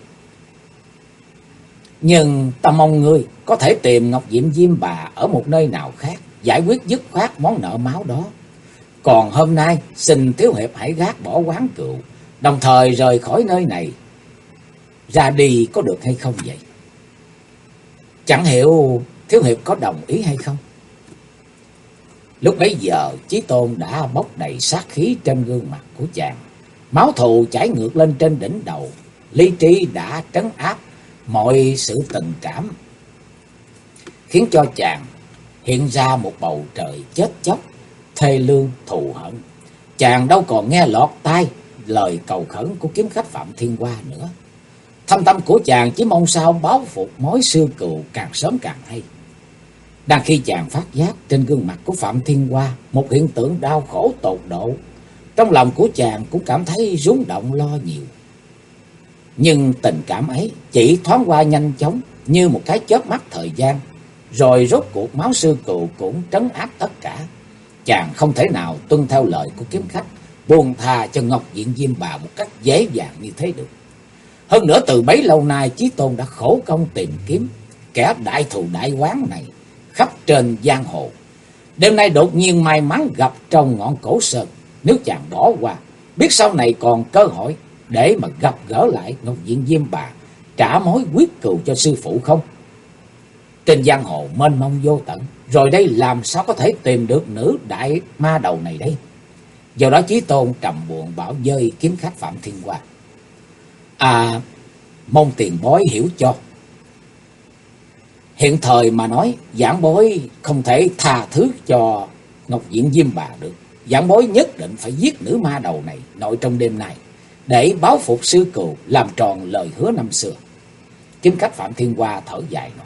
Nhưng ta mong ngươi có thể tìm Ngọc Diện Diêm Bà ở một nơi nào khác, giải quyết dứt khoát món nợ máu đó. Còn hôm nay xin thiếu hiệp hãy gác bỏ quán cừu, đồng thời rời khỏi nơi này, ra đi có được hay không vậy? Chẳng hiểu thiếu hiệp có đồng ý hay không?" Lúc bấy giờ Chí Tôn đã bốc đầy sát khí trên gương mặt của chàng, máu thù chảy ngược lên trên đỉnh đầu, lý trí đã trấn áp mọi sự tình cảm, khiến cho chàng hiện ra một bầu trời chết chóc, thê lương thù hận. Chàng đâu còn nghe lọt tai lời cầu khẩn của kiếm khách Phạm Thiên Hoa nữa. Thâm tâm của chàng chỉ mong sao báo phục mối xưa cừu càng sớm càng hay. Đang khi chàng phát giác trên gương mặt của Phạm Thiên Hoa một hiện tượng đau khổ tột độ, trong lòng của chàng cũng cảm thấy rúng động lo nhiều. Nhưng tình cảm ấy chỉ thoáng qua nhanh chóng như một cái chớp mắt thời gian, rồi rốt cuộc máu sư cừu cũng trấn áp tất cả. Chàng không thể nào tuân theo lời của kiếm khách, buông tha cho Ngọc Diện Diêm Bà một cách dễ dàng như thế được. Hơn nữa từ bấy lâu nay Chí Tôn đã khổ công tìm kiếm kẻ đại thù đại oán này khắp trên giang hồ. Đêm nay đột nhiên may mắn gặp trong ngọn cổ sơn, nếu chàng bỏ qua, biết sau này còn cơ hội để mà gặp gỡ lại Ngọc Diện Diêm Bà, trả mối quyết cừu cho sư phụ không? Trên giang hồ mênh mông vô tận, rồi đây làm sao có thể tìm được nữ đại ma đầu này đây? Do đó Chí Tôn trầm buồn bảo với kiếm khách Phạm Thiên Hoa: mong tiền bối hiểu cho. Hiện thời mà nói, giảng bối không thể tha thứ cho Ngọc Diện Diêm Bà được. Giảng bối nhất định phải giết nữ ma đầu này nội trong đêm nay, để báo phục sư cừu, làm tròn lời hứa năm xưa. Kiếm khách Phạm Thiên Hoa thở dài nói: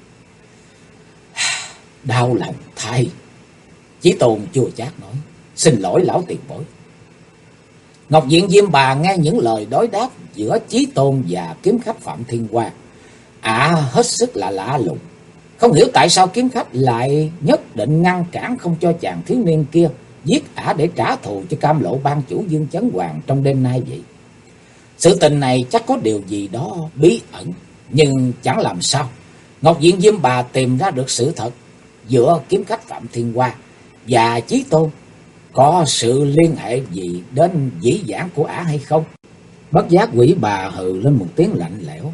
đau lòng thay. Chí Tôn chua chát nói: xin lỗi lão tiền bối. Ngọc Diện Diêm Bà nghe những lời đối đáp giữa Chí Tôn và kiếm khách Phạm Thiên Hoa, hết sức là lạ lùng. Không hiểu tại sao kiếm khách lại nhất định ngăn cản không cho chàng thiếu niên kia giết để trả thù cho Cam Lộ ban chủ Dương Chấn Hoàng trong đêm nay vậy. Sự tình này chắc có điều gì đó bí ẩn, nhưng chẳng làm sao Ngọc Diện Diêm Bà tìm ra được sự thật giữa kiếm khách Phạm Thiên Hoa và Chí Tôn có sự liên hệ gì đến dĩ vãng của hay không. Bất giác Quỷ Bà hừ lên một tiếng lạnh lẽo,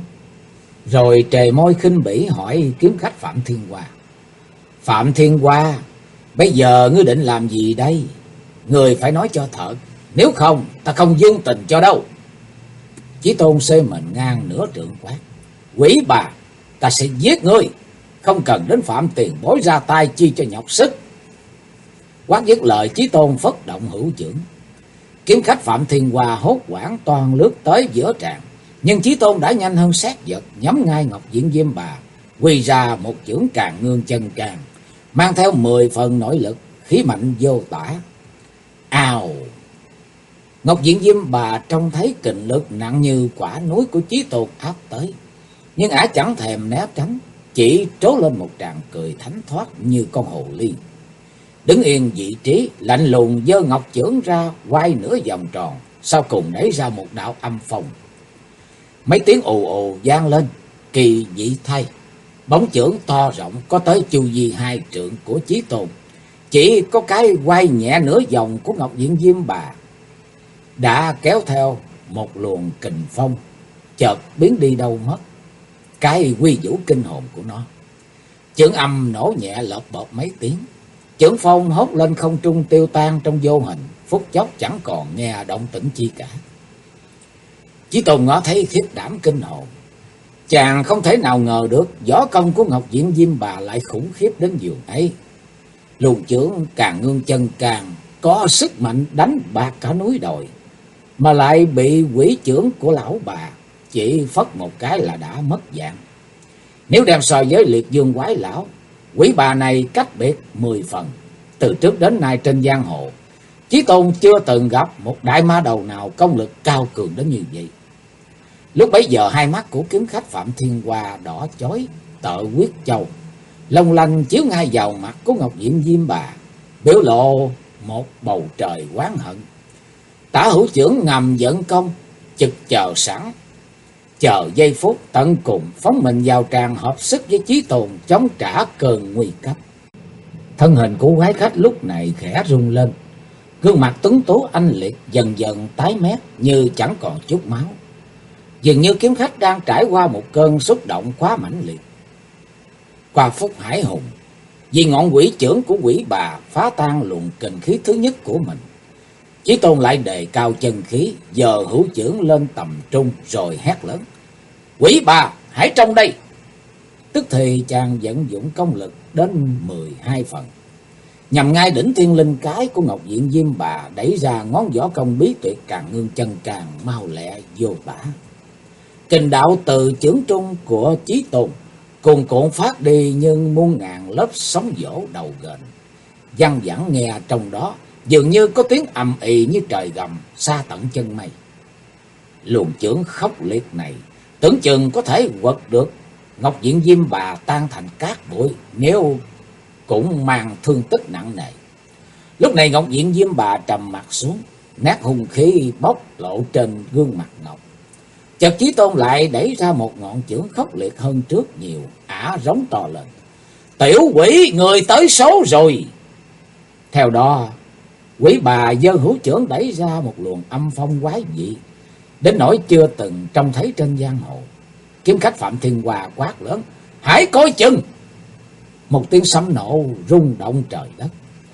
rồi trề môi khinh bỉ hỏi kiếm khách Phạm Thiên Hoa: Phạm Thiên Hoa, bây giờ ngươi định làm gì đây? Ngươi phải nói cho thật, nếu không ta không dương tình cho đâu. Chí Tôn xê mình ngang nửa trượng quát: Quỷ Bà, ta sẽ giết ngươi, không cần đến Phạm tiền bối ra tay chi cho nhọc sức. Quát dứt lời, Chí Tôn phất động hữu chưởng. Kiếm khách Phạm Thiên Hoa hốt hoảng toàn lướt tới giữa tràng, nhưng Chí Tôn đã nhanh hơn sát vật, nhắm ngay Ngọc Diện Diêm Bà, quy ra một chưởng Càn Ngương Chân Càn, mang theo 10 phần nội lực, khí mạnh vô tả. Ào! Ngọc Diện Diêm Bà trông thấy kình lực nặng như quả núi của Chí Tôn áp tới, nhưng chẳng thèm né tránh, chỉ trố lên một tràng cười thánh thoát như con hồ ly. Đứng yên vị trí, lạnh lùng giơ ngọc chưởng ra, quay nửa vòng tròn, sau cùng đẩy ra một đạo âm phong. Mấy tiếng ù ù vang lên, kỳ dị thay, bóng chưởng to rộng có tới chu vi 2 trượng của Chí Tôn, chỉ có cái quay nhẹ nửa vòng của Ngọc Diện Diêm Bà đã kéo theo một luồng kình phong, chợt biến đi đâu mất cái quy vũ kinh hồn của nó. Chưởng âm nổ nhẹ lợp bợp mấy tiếng, chưởng phong hốt lên không trung tiêu tan trong vô hình, phút chốc chẳng còn nghe động tĩnh chi cả. Chí Tôn ngó thấy khiếp đảm kinh hồn, chàng không thể nào ngờ được võ công của Ngọc Diện Diêm Bà lại khủng khiếp đến giường ấy. Luồng chưởng Càn Ngương Chân Càn có sức mạnh đánh bạc cả núi đồi, mà lại bị quỷ chưởng của lão bà chỉ phất một cái là đã mất dạng. Nếu đem so với Liệt Dương Quái Lão, Quỷ Bà này cách biệt 10 phần. Từ trước đến nay trên giang hồ, Chí Tôn chưa từng gặp một đại ma đầu nào công lực cao cường đến như vậy. Lúc bấy giờ hai mắt của kiếm khách Phạm Thiên Hoa đỏ chói tợ huyết châu, long lanh chiếu ngay vào mặt của Ngọc Diện Diêm Bà, biểu lộ một bầu trời oán hận. Tả hữu chưởng ngầm dẫn công, chực chờ sẵn, chờ giây phút tận cùng phóng mình vào tràng, hợp sức với Chí Tôn chống trả cơn nguy cấp. Thân hình của quái khách lúc này khẽ rung lên, gương mặt tuấn tú anh liệt dần dần tái mét như chẳng còn chút máu. Dường như kiếm khách đang trải qua một cơn xúc động quá mãnh liệt. Qua phút hải hùng, vì ngọn quỷ chưởng của Quỷ Bà phá tan luồng kình khí thứ nhất của mình, Chí Tôn lại đề cao chân khí, giờ hữu chưởng lên tầm trung rồi hét lớn: Quỷ Bà, hãy trong đây! Tức thì chàng vận dụng công lực đến 12 phần, nhằm ngay đỉnh thiên linh cái của Ngọc Diện Diêm Bà, đẩy ra ngón võ công bí tuyệt Càn Ngương Chân Càn mau lẹ vô tả. Kình đạo từ chưởng trung của Chí Tôn cuồn cuộn phát đi nhưng muôn ngàn lớp sóng vỗ đầu ghềnh, văng vẳng nghe trong đó dường như có tiếng ầm ì như trời gầm xa tận chân mây. Luồng chưởng khốc liệt này tưởng chừng có thể quật được Ngọc Diện Diêm Bà tan thành cát bụi, nếu cũng mang thương tích nặng nề. Lúc này Ngọc Diện Diêm Bà trầm mặt xuống, nét hung khí bốc lộ trên gương mặt ngọc. Chợt Chí Tôn lại đẩy ra một ngọn chưởng khốc liệt hơn trước nhiều, ả rống to lên: "Tiểu quỷ, người tới số rồi!" Theo đó, quỷ bà giơ hữu chưởng đẩy ra một luồng âm phong quái dị, đến nỗi chưa từng trông thấy trên giang hồ. Kiếm khách Phạm Thiên Hòa quát lớn: "Hãy coi chừng!" Một tiếng sấm nổ rung động trời đất.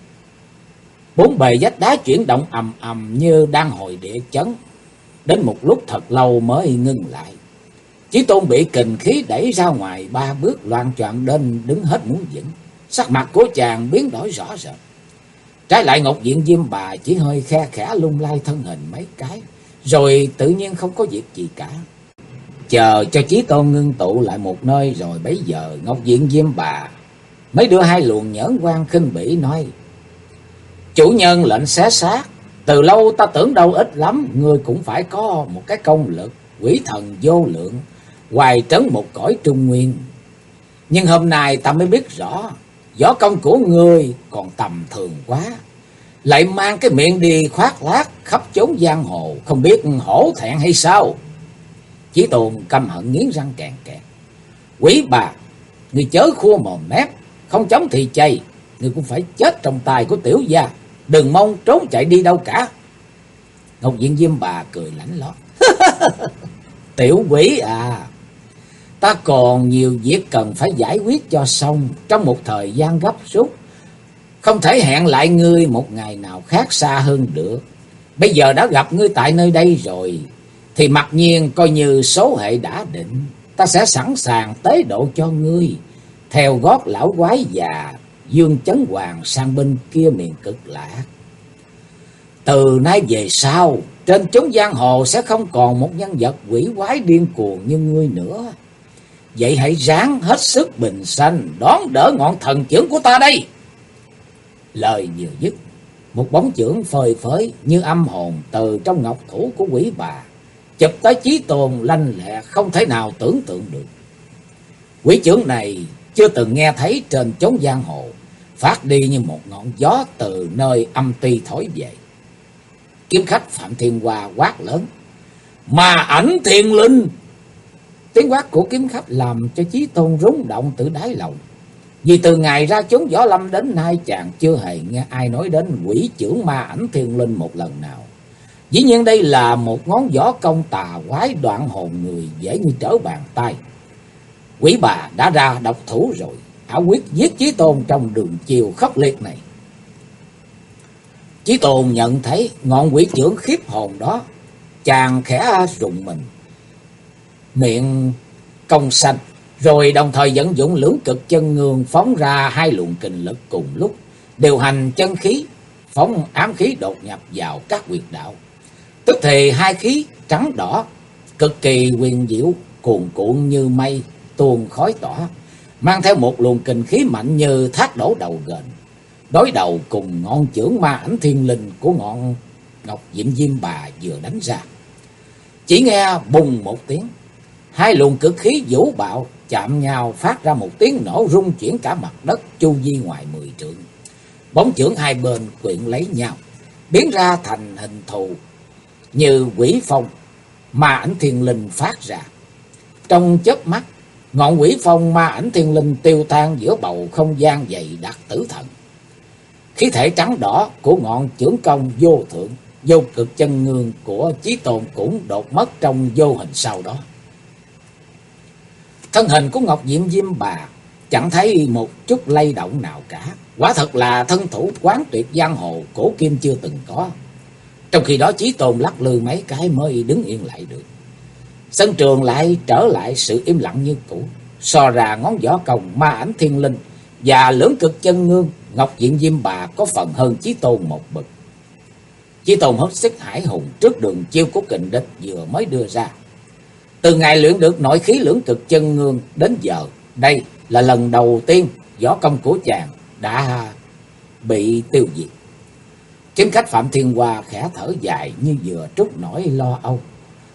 Bốn bề vách đá chuyển động ầm ầm như đang hồi địa chấn, đến một lúc thật lâu mới ngưng lại. Chí Tôn bị kình khí đẩy ra ngoài 3 bước, loạng choạng đến đứng hết muốn vững. Sắc mặt của chàng biến đổi rõ rệt. Trái lại Ngọc Diện Diêm Bà chỉ hơi khe khẽ lung lay thân hình mấy cái, rồi tự nhiên không có việc gì cả. Chờ cho Chí Tôn ngưng tụ lại một nơi, rồi bấy giờ Ngọc Diện Diêm Bà mới đưa hai luồng nhẫn quan khinh bỉ nói: "Chủ nhân lệnh xé xác, từ lâu ta tưởng đâu ít lắm, ngươi cũng phải có một cái công lực quỷ thần vô lượng, hoài trấn một cõi Trung Nguyên. Nhưng hôm nay ta mới biết rõ, võ công của ngươi còn tầm thường quá, lại mang cái miệng đi khoác lác khắp chốn giang hồ, không biết hổ thẹn hay sao?" Chí Tôn căm hận nghiến răng kèn kẹt: "Quỷ bà, ngươi chớ khua mồm mép, không chống thì chay, ngươi cũng phải chết trong tay của tiểu gia, đừng mong trốn chạy đi đâu cả." Ngọc Diện Diêm Bà cười lạnh lót: "Tiểu quỷ à, ta còn nhiều việc cần phải giải quyết cho xong, trong một thời gian gấp rút, không thể hẹn lại ngươi một ngày nào khác xa hơn được. Bây giờ đã gặp ngươi tại nơi đây rồi, thì mặc nhiên coi như số hệ đã định, ta sẽ sẵn sàng tế độ cho ngươi, theo gót lão quái già Dương Chấn Hoàng sang bên kia miền Cực Lạc. Từ nay về sau, trên chốn giang hồ sẽ không còn một nhân vật quỷ quái điên cuồng như ngươi nữa. Vậy hãy ráng hết sức bình sanh, đón đỡ ngọn thần chưởng của ta đây." Lời vừa dứt, một bóng chưởng phơi phới như âm hồn từ trong ngọc thủ của quỷ bà chụp tới Chí Tôn lanh lẹ không thể nào tưởng tượng được. Quỷ chưởng này chưa từng nghe thấy trên chốn giang hồ, phát đi như một ngọn gió từ nơi âm ti thổi về. Kiếm khách Phạm Thiên Hòa quát lớn: "Ma ảnh thiên linh!" Tiếng quát của kiếm khách làm cho Chí Tôn rung động từ đáy lòng. Vì từ ngày ra chốn võ lâm đến nay, chàng chưa hề nghe ai nói đến quỷ chưởng ma ảnh thiên linh một lần nào. Dĩ nhiên đây là một ngón võ công tà quái đoạn hồn người, dễ như trở bàn tay. Quỷ bà đã ra độc thủ rồi, ảo quyết giết Chí Tôn trong đường chiều khốc liệt này. Chí Tôn nhận thấy ngọn quỷ chưởng khiếp hồn đó, chàng khẽ rùng mình, miệng cong xanh, rồi đồng thời vận dụng lưỡng cực chân ngương phóng ra hai luồng kình lực cùng lúc, điều hành chân khí, phóng ám khí đột nhập vào các huyệt đạo. Tức thì hai khí trắng đỏ cực kỳ huyền diệu, cuồn cuộn như mây tuôn khói tỏa, mang theo một luồng kình khí mạnh như thác đổ đầu gền, đối đầu cùng ngọn chưởng ma ảnh thiên linh của ngọn Ngọc Diện Diêm Bà vừa đánh ra. Chỉ nghe bùng một tiếng, hai luồng cực khí vũ bạo chạm nhau, phát ra một tiếng nổ rung chuyển cả mặt đất chu vi ngoài 10 trượng. Bóng chưởng hai bên quyện lấy nhau, biến ra thành hình thù như quỷ phong ma ảnh thiên linh phát ra. Trong chớp mắt, ngọn quỷ phong ma ảnh thiên linh tiêu tan giữa bầu không gian dày đặc tử thần. Khí thể trắng đỏ của ngọn chưởng công vô thượng vô cực chân ngương của Chí Tôn cũng đột mất trong vô hình sau đó. Thân hình của Ngọc Diện Diêm Bà chẳng thấy một chút lay động nào cả, quả thật là thân thủ quán tuyệt giang hồ cổ kim chưa từng có. Trong khi đó Chí Tôn lắc lư mấy cái mới đứng yên lại được. Sân trường lại trở lại sự im lặng như cũ. So ra ngón võ công ma ảnh thiên linh và lưỡng cực chân ngương, Ngọc Diện Diêm Bà có phần hơn Chí Tôn một bậc. Chí Tôn hết sức hải hùng trước đường chiêu của kình địch vừa mới đưa ra. Từ ngày luyện được nội khí lưỡng cực chân ngương đến giờ, đây là lần đầu tiên võ công của chàng đã bị tiêu diệt. Kiếm khách Phạm Thiên Hòa khẽ thở dài như vừa trút nỗi lo âu.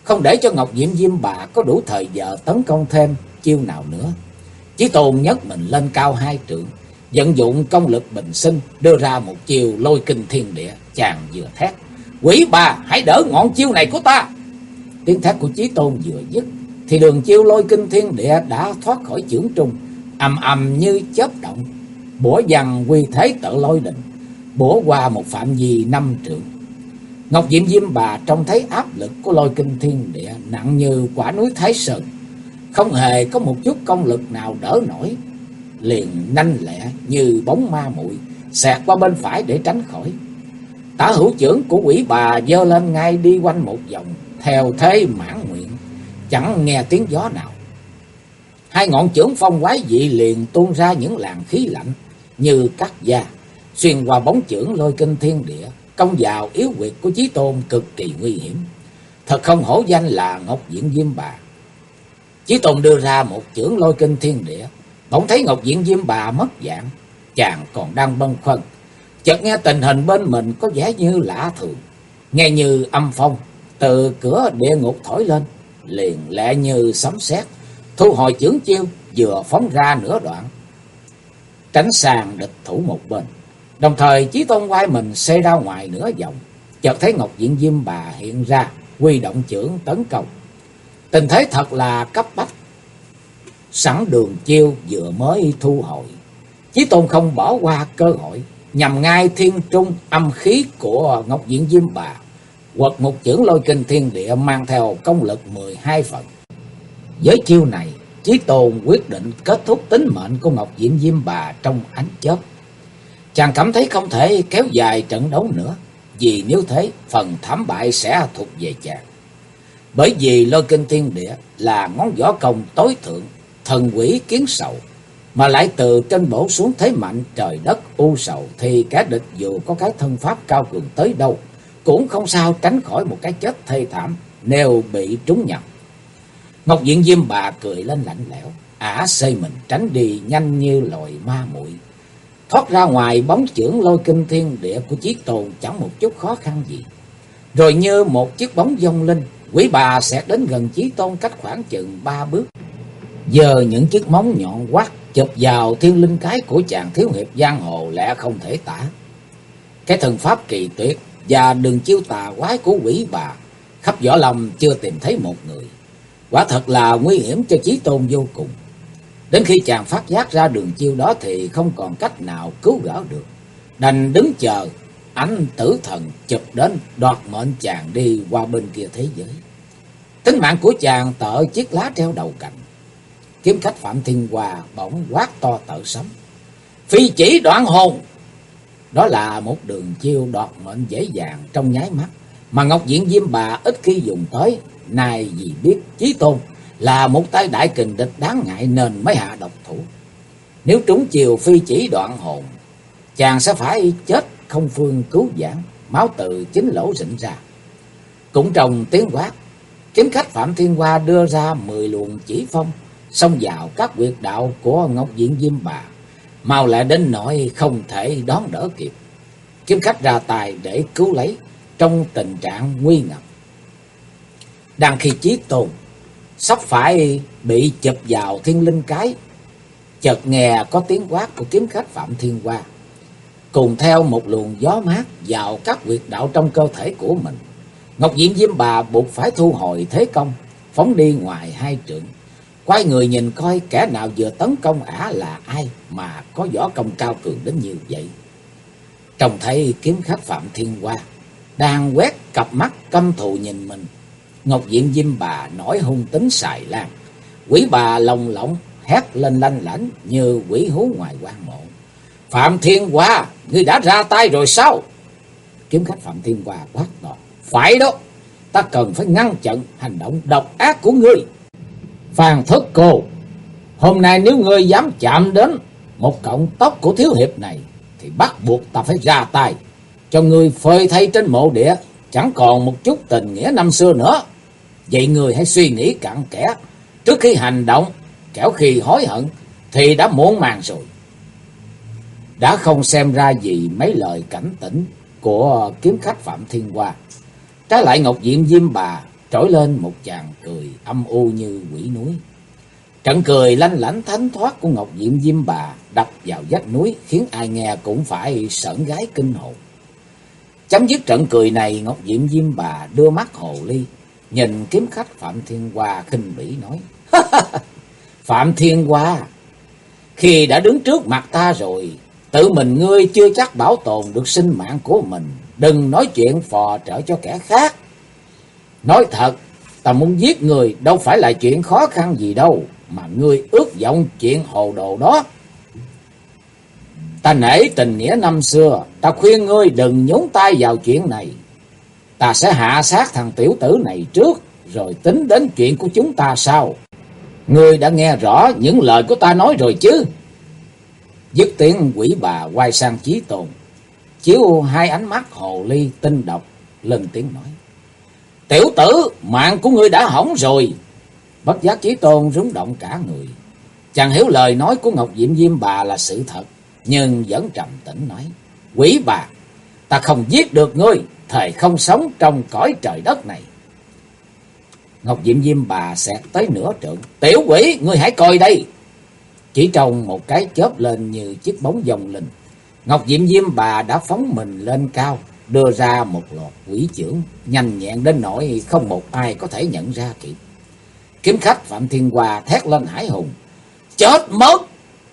không để cho Ngọc Diệm Diêm Bà có đủ thời giờ tấn công thêm chiêu nào nữa. Chí Tôn nhấc mình lên cao 2 trượng, vận dụng công lực bình sinh, đưa ra một chiêu lôi kinh thiên địa. Chàng vừa thét: "Quỷ bà, hãy đỡ ngọn chiêu này của ta!" Tiếng thét của Chí Tôn vừa dứt thì đường chiêu lôi kinh thiên địa đã thoát khỏi chưởng trung, ầm ầm như chớp động, bủa văng quy thế tự lôi đình, bủa qua một phạm vi 5 trượng. Ngọc Diệm Diêm Bà trông thấy áp lực của lôi kinh thiên địa nặng như quả núi Thái Sơn, không hề có một chút công lực nào đỡ nổi, liền nhanh lẹ như bóng ma muội xẹt qua bên phải để tránh khỏi. Tả hữu chưởng của quỷ bà giơ lên ngay đi quanh một vòng, theo thế mãn nguyện, chẳng nghe tiếng gió nào. Hai ngọn chưởng phong quái dị liền tuôn ra những làn khí lạnh như cắt da, xuyên qua bóng chưởng lôi kinh thiên địa, công vào yếu huyệt của Chí Tôn cực kỳ nguy hiểm. Thật không hổ danh là Ngọc Diệm Diêm Bà. Chí Tôn đưa ra một chưởng lôi kinh thiên địa, bỗng thấy Ngọc Diệm Diêm Bà mất dạng. Chàng còn đang bâng khuâng, chợt nghe tình hình bên mình có vẻ như lạ thường, nghe như âm phong từ cửa địa ngục thổi lên, liền lẹ như sấm sét, thu hồi chưởng chiêu, vừa phóng ra nửa đoạn, tránh sang địch thủ một bên. Đồng thời Chí Tôn quay mình xoay ra ngoài nửa vòng, chợt thấy Ngọc Diệm Diêm Bà hiện ra, huy động chưởng tấn công. Tình thế thật là cấp bách, sẵn đường chiêu vừa mới thu hồi, Chí Tôn không bỏ qua cơ hội, nhằm ngay thiên trung âm khí của Ngọc Diệm Diêm Bà, quật một chưởng lôi kinh thiên địa mang theo công lực 12 phần. Với chiêu này, Chí Tôn quyết định kết thúc tính mệnh của Ngọc Diệm Diêm Bà trong ánh chớp. Chàng cảm thấy không thể kéo dài trận đấu nữa, vì nếu thế phần thảm bại sẽ thuộc về chàng. Bởi vì lôi kinh thiên địa là ngón võ công tối thượng, thần quỷ kiến sầu, mà lại từ trên bổ xuống thế mạnh trời đất u sầu, thì kẻ địch dù có cái thân pháp cao cường tới đâu cũng không sao tránh khỏi một cái chết thê thảm nếu bị trúng nhầm. Ngọc Diệm Diêm Bà cười lên lạnh lẽo, ả xây mình tránh đi nhanh như loài ma muội, thoát ra ngoài bóng chưởng lôi kinh thiên địa của Chí Tôn chẳng một chút khó khăn gì. Rồi như một chiếc bóng vong linh, quỷ bà xẹt đến gần Chí Tôn cách khoảng chừng 3 bước, giơ những chiếc móng nhọn quắt chụp vào thiên linh cái của chàng thiếu hiệp giang hồ lẽ không thể tả. Cái thần pháp kỳ tuyệt và đường chiêu tà quái của quỷ bà, khắp võ lâm chưa tìm thấy một người. Quả thật là nguy hiểm cho Chí Tôn vô cùng. Đến khi chàng phát giác ra đường chiêu đó thì không còn cách nào cứu gỡ được, đành đứng chờ ánh tử thần chụp đến đoạt mệnh chàng đi qua bên kia thế giới. Tính mạng của chàng tợ chiếc lá treo đầu cành. Kiếm khách Phạm Thiên Hòa bỗng quát to tợ sấm: "Phi chỉ đoạn hồn!" Đó là một đường chiêu đoạt mệnh dễ dàng trong nháy mắt, mà Ngọc Diệm Diêm Bà ít khi dùng tới. Nay vì biết Chí Tôn là một tay đại kình địch đáng ngại nên mới hạ độc thủ. Nếu trúng chiều phi chỉ đoạn hồn, chàng sẽ phải chết không phương cứu vãn, máu từ chính lỗ rịn ra. Cũng trong tiếng quát, kiếm khách Phạm Thiên Hoa đưa ra 10 luồng chỉ phong, xông vào các huyệt đạo của Ngọc Diệm Diêm Bà, mau lại đến nỗi không thể đón đỡ kịp. Kiếm khách ra tài để cứu lấy trong tình trạng nguy ngập. Đang khi Chí Tôn sắp phải bị chụp vào thiên linh cái, chợt nghe có tiếng quát của kiếm khách Phạm Thiên Hoa, cùng theo một luồng gió mát vào các huyệt đạo trong cơ thể của mình. Ngọc Diệm Diêm Bà buộc phải thu hồi thế công, phóng đi ngoài 2 trượng, quay người nhìn coi kẻ nào vừa tấn công ả là ai mà có võ công cao cường đến như vậy. Trông thấy kiếm khách Phạm Thiên Hoa đang quét cặp mắt căm thù nhìn mình, Ngọc Diệm Diêm Bà nổi hung tính xài lan. Quỷ bà lồng lộng hét lên lanh lảnh như quỷ hú ngoài quan mộ: "Phạm Thiên Hoa, ngươi đã ra tay rồi sao?" Kiếm khách Phạm Thiên Hoa quát to: "Phải đó, ta cần phải ngăn chặn hành động độc ác của ngươi. Phan Thất Cô, hôm nay nếu ngươi dám chạm đến một cọng tóc của thiếu hiệp này thì bắt buộc ta phải ra tay, cho ngươi phơi thay trên mộ địa, chẳng còn một chút tình nghĩa năm xưa nữa. Vậy ngươi hãy suy nghĩ cặn kẽ trước khi hành động, kẻo khi hối hận thì đã muộn màng rồi." Đã không xem ra gì mấy lời cảnh tỉnh của kiếm khách Phạm Thiên Hoa, trái lại Ngọc Diệm Diêm Bà trỗi lên một chàng cười âm u như quỷ núi. Trận cười lanh lảnh thánh thoát của Ngọc Diệm Diêm Bà đập vào vách núi, khiến ai nghe cũng phải sởn gáy kinh hồn. Chấm dứt trận cười này, Ngọc Diệm Diêm Bà đưa mắt hồ ly, nhìn kiếm khách Phạm Thiên Hoa khinh bỉ nói: Phạm Thiên Hoa, khi đã đứng trước mặt ta rồi, tự mình ngươi chưa chắc bảo tồn được sinh mạng của mình, đừng nói chuyện phò trợ cho kẻ khác. Nói thật, ta muốn giết người đâu phải là chuyện khó khăn gì đâu, mà ngươi ước vọng chuyện hồ đồ đó. Ta nể tình nghĩa năm xưa, ta khuyên ngươi đừng nhúng tay vào chuyện này. Ta sẽ hạ sát thằng tiểu tử này trước, rồi tính đến chuyện của chúng ta sau. Ngươi đã nghe rõ những lời của ta nói rồi chứ? Dứt tiếng, Quỷ Bà quay sang Chí Tôn, chiếu hai ánh mắt hồ ly tinh độc, lên tiếng nói: Tiểu tử, mạng của ngươi đã hỏng rồi. Bất giác Chí Tôn rúng động cả người. Chàng hiểu lời nói của Ngọc Diệm Diêm Bà là sự thật, nhưng vẫn trầm tĩnh nói: Quỷ Bà, ta không giết được ngươi, thề không sống trong cõi trời đất này. Ngọc Diệm Diêm Bà xẹt tới nửa trượng: Tiểu quỷ, ngươi hãy coi đây. Chỉ trong một cái chớp lên như chiếc bóng vòng linh, Ngọc Diệm Diêm Bà đã phóng mình lên cao, đưa ra một loạt quỷ chưởng nhanh nhẹn đến nỗi không một ai có thể nhận ra kịp. Kiếm khách Phạm Thiên Hoa thét lên hãi hùng: Chết mất!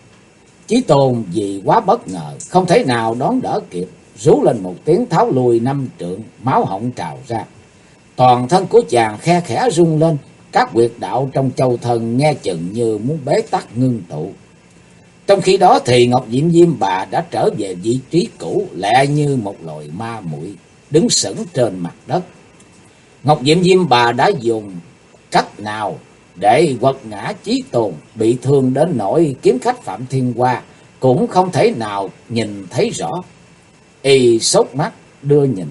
Chí Tôn vì quá bất ngờ, không thể nào đón đỡ kịp, rú lên một tiếng tháo lùi 5 trượng, máu họng trào ra. Toàn thân của chàng khe khẽ rung lên, các huyệt đạo trong châu thân nghe chừng như muốn bế tắc ngưng tụ. Trong khi đó thì Ngọc Diệm Diêm Bà đã trở về vị trí cũ, lẹ như một loài ma muội đứng sững trên mặt đất. Ngọc Diệm Diêm Bà đã dùng cách nào để quật ngã Chí Tôn bị thương đến nỗi kiếm khách Phạm Thiên Hoa cũng không thể nào nhìn thấy rõ. Y sốt mắt đưa nhìn,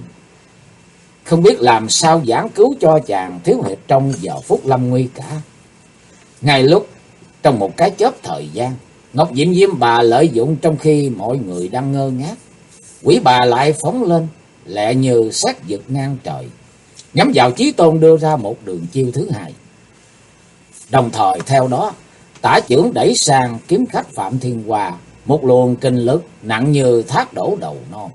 không biết làm sao giảng cứu cho chàng thiếu hiệp trong giờ phút lâm nguy cả. Ngay lúc trong một cái chớp thời gian, Ngọc Diệm Diêm Bà lợi dụng trong khi mọi người đang ngơ ngác, Quỷ Bà lại phóng lên, lẹ như sét giật ngang trời, nhắm vào Chí Tôn đưa ra một đường chiêu thứ hai. Đồng thời theo đó, tả chưởng đẩy sang kiếm khách Phạm Thiên Hoa một luồng kinh lực nặng như thác đổ đầu non.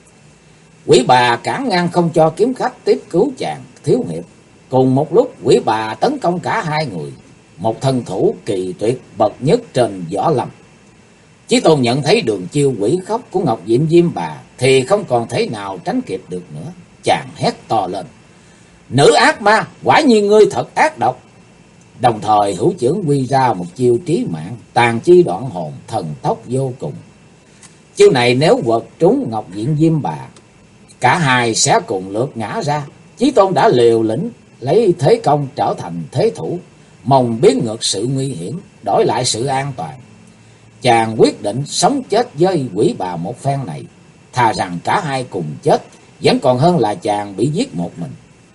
Quỷ Bà cản ngang không cho kiếm khách tiếp cứu chàng thiếu hiệp. Cùng một lúc, Quỷ Bà tấn công cả hai người, một thân thủ kỳ tuyệt bậc nhất trên võ lâm. Chí Tôn nhận thấy đường chiêu quỷ khóc của Ngọc Diệm Diêm Bà thì không còn thể nào tránh kịp được nữa. Chàng hét to lên: Nữ ác ma, quả nhiên ngươi thật ác độc! Đồng thời hữu chưởng quy ra một chiêu trí mạng, tàn chi đoạn hồn, thần tốc vô cùng. Chiêu này nếu quật trúng Ngọc Diệm Diêm Bà, cả hai sẽ cùng lượt ngã ra. Chí Tôn đã liều lĩnh lấy thế công trở thành thế thủ, mong biến ngược sự nguy hiểm, đổi lại sự an toàn. Chàng quyết định sống chết với Quỷ Bà một phen này, thà rằng cả hai cùng chết, vẫn còn hơn là chàng bị giết một mình.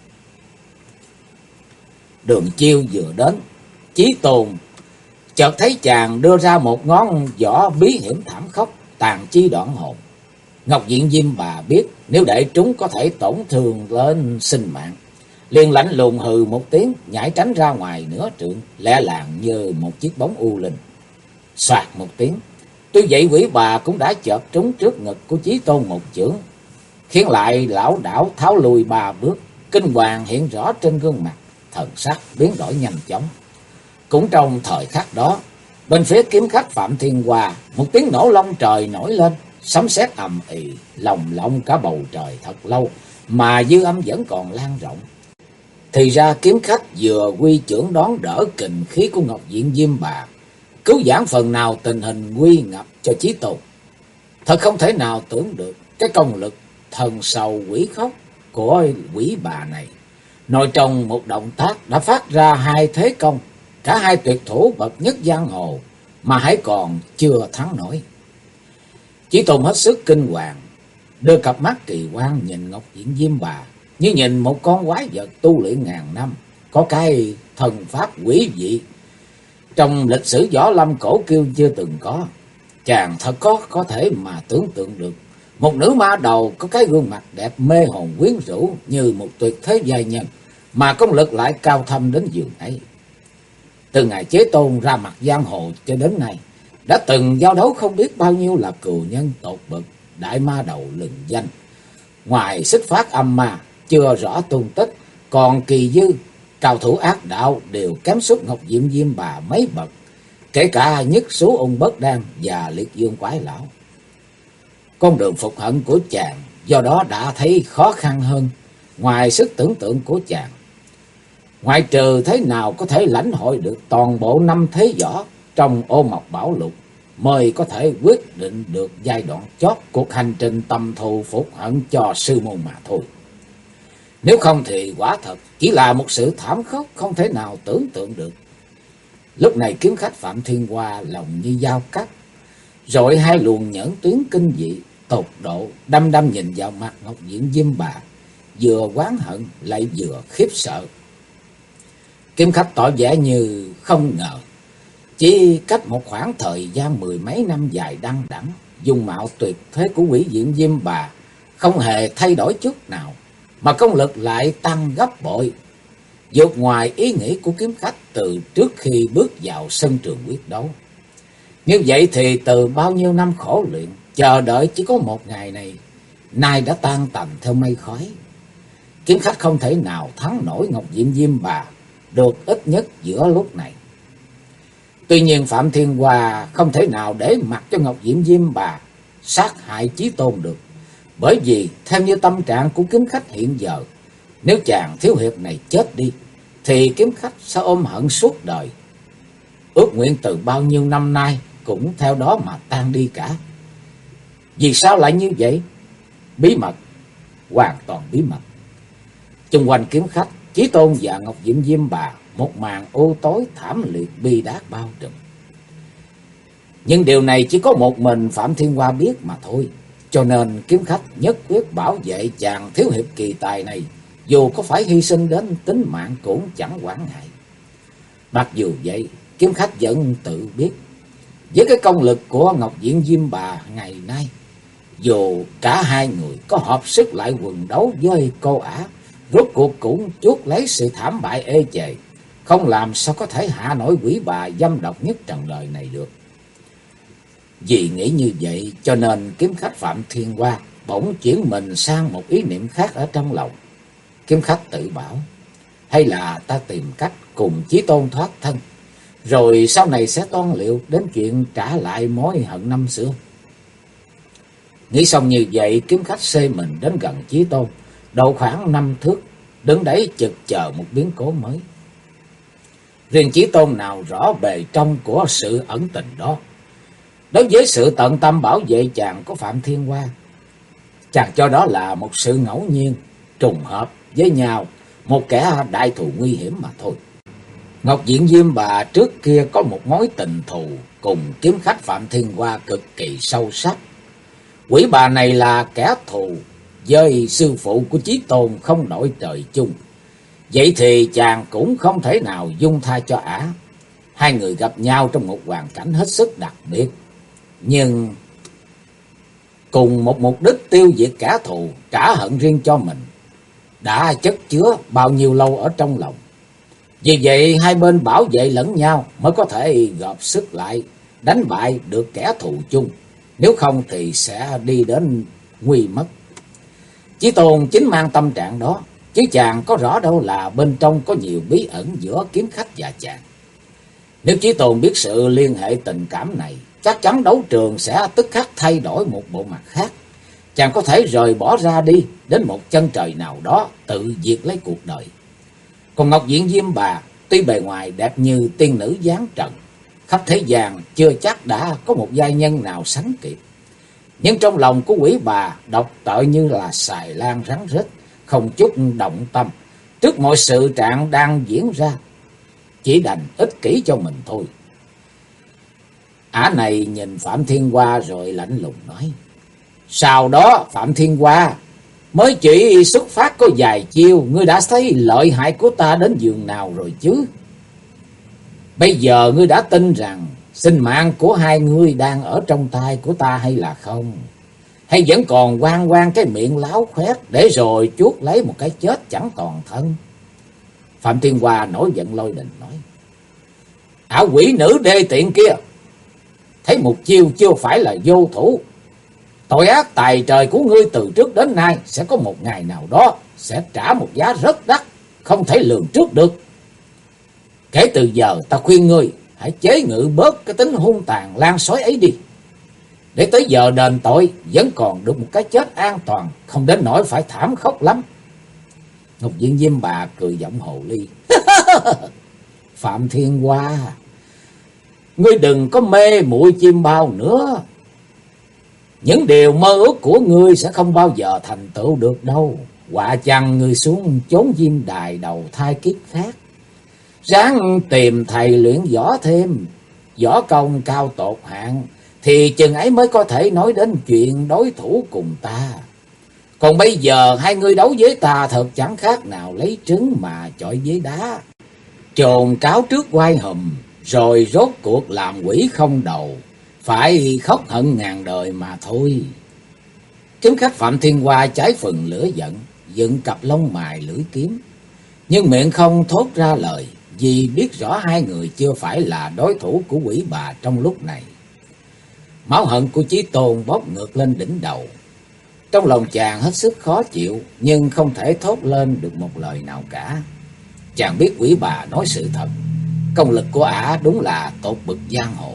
Đường chiêu vừa đến, Chí Tôn chợt thấy chàng đưa ra một ngón võ bí hiểm thảm khốc, tàn chi đoạn hồn. Ngọc Diệm Diêm Bà biết nếu để trúng có thể tổn thương lên sinh mạng, liền lạnh lùng hừ một tiếng, nhảy tránh ra ngoài nửa trượng, lẹ làng như một chiếc bóng u linh. Soạt một tiếng, tuy vậy Quỷ Bà cũng đã chợt trúng trước ngực của Chí Tôn một chưởng, khiến lại lão đảo tháo lùi 3 bước. Kinh hoàng hiện rõ trên gương mặt, thần sắc biến đổi nhanh chóng. Cũng trong thời khắc đó, bên phía kiếm khách Phạm Thiên Hoa, một tiếng nổ long trời nổi lên, sấm sét ầm ĩ, lồng lộng cả bầu trời thật lâu, mà dư âm vẫn còn lan rộng. Thì ra kiếm khách vừa quy chưởng đón đỡ kình khí của Ngọc Diệm Diêm Bà, cứu vãn phần nào tình hình nguy ngập cho Chí Tôn. Thật không thể nào tưởng được cái công lực thần sầu quỷ khóc của Quỷ Bà này, nội trong một động tác đã phát ra hai thế công, cả hai tuyệt thủ bậc nhất giang hồ, mà hãy còn chưa thắng nổi. Chí Tôn hết sức kinh hoàng, đưa cặp mắt kỳ quan nhìn Ngọc Diệm Diêm Bà như nhìn một con quái vật tu luyện ngàn năm, có cái thần pháp quý vị trong lịch sử võ lâm cổ kiêu chưa từng có. Chàng thật có thể mà tưởng tượng được một nữ ma đầu có cái gương mặt đẹp mê hồn quyến rũ như một tuyệt thế giai nhân, mà công lực lại cao thâm đến giường ấy. Từ ngày Chí Tôn ra mặt giang hồ cho đến nay, đã từng giao đấu không biết bao nhiêu là cừu nhân tột bậc, đại ma đầu lừng danh. Ngoài xích phát âm ma chưa rõ tung tích, còn kỳ dư cao thủ ác đạo đều kém sút Ngọc Diệm Diêm Bà mấy bậc, kể cả Nhất Số Ung Bất Đan và Liệt Dương Quái Lão. Con đường phục hận của chàng do đó đã thấy khó khăn hơn ngoài sức tưởng tượng của chàng. Ngoại trừ thế nào có thể lãnh hội được toàn bộ năm thế võ trong Ô Mộc Bảo Lục, mới có thể quyết định được giai đoạn chót cuộc hành trình tầm thù phục hận cho sư môn mà thôi. Nếu không thì quả thật chỉ là một sự thảm khốc không thể nào tưởng tượng được. Lúc này kiếm khách Phạm Thiên Hoa lòng như dao cắt, rồi hai luồng nhẫn tuyến kinh dị tột độ đăm đăm nhìn vào mặt Ngọc Diệm Diêm Bà, vừa oán hận lại vừa khiếp sợ. Kiếm khách tỏ vẻ như không ngờ, chỉ cách một khoảng thời gian mười mấy năm dài đăng đẵng, dung mạo tuyệt thế của Quỷ Diệm Diêm Bà không hề thay đổi chút nào, mà công lực lại tăng gấp bội, vượt ngoài ý nghĩ của kiếm khách từ trước khi bước vào sân trường quyết đấu. Như vậy thì từ bao nhiêu năm khổ luyện, chờ đợi chỉ có một ngày này, nay đã tan tành theo mây khói. Kiếm khách không thể nào thắng nổi Ngọc Diệm Diêm Bà được ít nhất giữa lúc này. Tuy nhiên Phạm Thiên Hoa không thể nào để mặc cho Ngọc Diệm Diêm Bà sát hại Chí Tôn được, bởi vì theo như tâm trạng của kiếm khách hiện giờ, nếu chàng thiếu hiệp này chết đi thì kiếm khách sẽ ôm hận suốt đời. Ước nguyện từ bao nhiêu năm nay cũng theo đó mà tan đi cả. Vì sao lại như vậy? Bí mật, hoàn toàn bí mật. Xung quanh kiếm khách, Chí Tôn và Ngọc Diệm Diêm Bà một màn u tối thảm liệt bi đát bao trùm. Nhưng điều này chỉ có một mình Phạm Thiên Hoa biết mà thôi, cho nên kiếm khách nhất quyết bảo vệ chàng thiếu hiệp kỳ tài này, dù có phải hy sinh đến tính mạng cũng chẳng quản ngại. Mặc dù vậy, kiếm khách vẫn tự biết, với cái công lực của Ngọc Diệm Diêm Bà ngày nay, dù cả hai người có hợp sức lại quần đấu với cô ả, rốt cuộc cũng chuốc lấy sự thảm bại ê chề, không làm sao có thể hạ nổi quỷ bà dâm độc nhất trần đời này được. Vì nghĩ như vậy cho nên kiếm khách Phạm Thiên Hoa bỗng chuyển mình sang một ý niệm khác ở trong lòng. Kiếm khách tự bảo, hay là ta tìm cách cùng Chí Tôn thoát thân, rồi sau này sẽ toan liệu đến chuyện trả lại mối hận năm xưa. Nghĩ xong như vậy, kiếm khách xê mình đến gần Chí Tôn, độ khoảng 5 thước, đứng đấy chực chờ một biến cố mới. Riêng Chí Tôn nào rõ bề trong của sự ẩn tình đó. Đối với sự tận tâm bảo vệ chàng của Phạm Thiên Hoa, chàng cho đó là một sự ngẫu nhiên, trùng hợp với nhau, một kẻ đại thù nguy hiểm mà thôi. Ngọc Diệm Diêm Bà trước kia có một mối tình thù cùng kiếm khách Phạm Thiên Hoa cực kỳ sâu sắc. Quỷ bà này là kẻ thù với sư phụ của Chí Tôn không đổi trời chung. Vậy thì chàng cũng không thể nào dung tha cho ả. Hai người gặp nhau trong một hoàn cảnh hết sức đặc biệt, nhưng cùng một mục đích tiêu diệt kẻ thù, trả hận riêng cho mình, đã chất chứa bao nhiêu lâu ở trong lòng. Vì vậy hai bên bảo vệ lẫn nhau mới có thể gộp sức lại đánh bại được kẻ thù chung, nếu không thì sẽ đi đến nguy mất. Chí Tôn chính mang tâm trạng đó, chứ chàng có rõ đâu là bên trong có nhiều bí ẩn giữa kiếm khách và chàng. Nếu Chí Tôn biết sự liên hệ tình cảm này, chắc chắn đấu trường sẽ tức khắc thay đổi một bộ mặt khác. Chàng có thể rời bỏ ra đi đến một chân trời nào đó, tự diệt lấy cuộc đời. Còn Ngọc Diệm Diêm Bà tuy bề ngoài đẹp như tiên nữ giáng trần, khắp thế gian chưa chắc đã có một giai nhân nào sánh kịp. Nhưng trong lòng của quỷ bà độc tợ như là xài lan rắn rết, không chút động tâm trước mọi sự trạng đang diễn ra, chỉ đành ích kỷ cho mình thôi. Ả này nhìn Phạm Thiên Hoa rồi lạnh lùng nói, sau đó Phạm Thiên Hoa, mới chỉ xuất phát có vài chiêu, ngươi đã thấy lợi hại của ta đến giường nào rồi chứ? Bây giờ ngươi đã tin rằng sinh mạng của hai ngươi đang ở trong tay của ta hay là không? Hay vẫn còn quan cái miệng láo khoét để rồi chuốc lấy một cái chết chẳng toàn thân? Phạm Thiên Hoa nổi giận lôi đình nói: Ảo quỷ nữ đê tiện kia, thấy một chiêu chưa phải là vô thủ. Tội ác tài trời của ngươi từ trước đến nay sẽ có một ngày nào đó sẽ trả một giá rất đắt, không thể lường trước được. Kể từ giờ ta khuyên ngươi hãy chế ngự bớt cái tính hung tàn lan sói ấy đi, để tới giờ đền tội vẫn còn được một cái chết an toàn, không đến nỗi phải thảm khốc lắm. Ngọc Diện Diêm Bà cười giọng hồ ly: Phạm Thiên Hoa, ngươi đừng có mê muội chim bao nữa. Những điều mơ ước của ngươi sẽ không bao giờ thành tựu được đâu. Họa chăng ngươi xuống chốn diêm đài đầu thai kiếp khác, ráng tìm thầy luyện võ thêm, võ công cao tột hạng, thì chừng ấy mới có thể nói đến chuyện đối thủ cùng ta. Còn bây giờ hai ngươi đấu với ta thật chẳng khác nào lấy trứng mà chọi với đá, chồn cáo trước quai hùm, rồi rốt cuộc làm quỷ không đầu, phải khóc hận ngàn đời mà thôi. Kiếm khách Phạm Thiên Hoa trái phần lửa giận, dựng cặp lông mày lưỡi kiếm, nhưng miệng không thốt ra lời, vì biết rõ hai người chưa phải là đối thủ của quỷ bà trong lúc này. Máu hận của Chí Tôn bốc ngược lên đỉnh đầu. Trong lòng chàng hết sức khó chịu, nhưng không thể thốt lên được một lời nào cả. Chàng biết quỷ bà nói sự thật, công lực của ả đúng là tột bực giang hồ.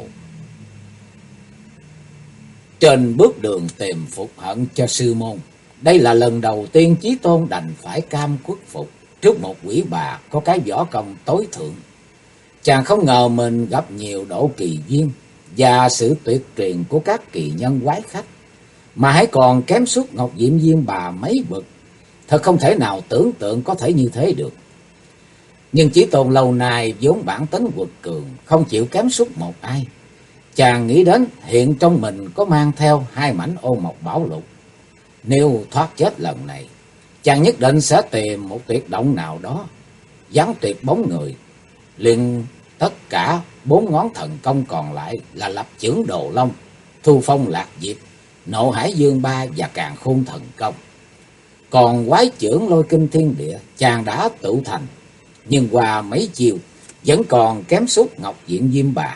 Trên bước đường tìm phục hận cho sư môn, đây là lần đầu tiên Chí Tôn đành phải cam khuất phục trước một quỷ bà có cái võ công tối thượng. Chàng không ngờ mình gặp nhiều độ kỳ duyên và sự tuyệt truyền của các kỳ nhân quái khách, mà hãy còn kém suốt Ngọc Diệm Diêm Bà mấy bậc. Thật không thể nào tưởng tượng có thể như thế được. Nhưng Chí Tôn lâu nay vốn bản tính quật cường, không chịu kém suốt một ai. Chàng nghĩ đến hiện trong mình có mang theo 2 mảnh ô mộc bảo lục. Nếu thoát chết lần này, chàng nhất định sẽ tìm một tuyệt động nào đó, giáng tuyệt bóng người, liền tất cả 4 ngón thần công còn lại là lập chưởng Đồ Long, Thu Phong Lạc Diệp, Nộ Hải Dương Ba và Càn Khôn thần công. Còn quái chưởng Lôi Kinh Thiên Địa chàng đã tự thành, nhưng qua mấy chiều vẫn còn kém suốt Ngọc Diện Diêm Bà.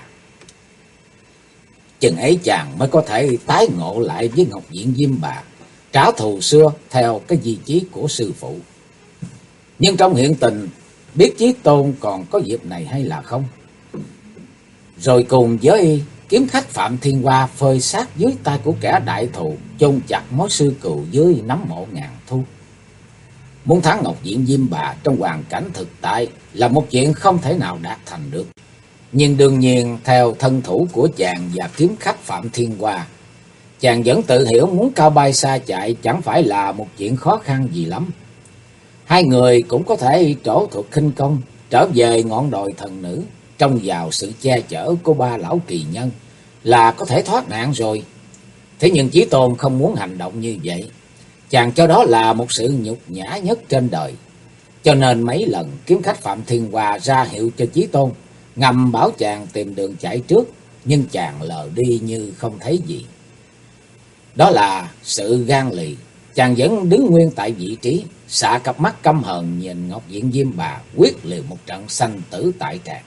Chừng ấy chàng mới có thể tái ngộ lại với Ngọc Diện Diêm Bà, trả thù xưa theo cái di chí của sư phụ. Nhưng trong hiện tình, biết Chí Tôn còn có dịp này hay là không? Rồi cùng với kiếm khách Phạm Thiên Hoa phơi xác dưới tay của kẻ đại thù, chôn chặt mối sư cừu dưới nấm mộ ngàn thu. Muốn thắng Ngọc Diện Diêm Bà trong hoàn cảnh thực tại là một chuyện không thể nào đạt thành được. Nhưng đương nhiên theo thân thủ của chàng và kiếm khách Phạm Thiên Hoa, chàng vẫn tự hiểu muốn cao bay xa chạy chẳng phải là một chuyện khó khăn gì lắm. Hai người cũng có thể trổ thuật khinh công, trở về ngọn đồi thần nữ, trông vào sự che chở của 3 lão kỳ nhân là có thể thoát nạn rồi. Thế nhưng Chí Tôn không muốn hành động như vậy. Chàng cho đó là một sự nhục nhã nhất trên đời. Cho nên mấy lần kiếm khách Phạm Thiên Hoa ra hiệu cho Chí Tôn, ngầm bảo chàng tìm đường chạy trước, nhưng chàng lờ đi như không thấy gì. Đó là sự gan lì. Chàng vẫn đứng nguyên tại vị trí, xạ cặp mắt căm hờn nhìn Ngọc Diện Diêm Bà quyết liều một trận sanh tử tại tràng.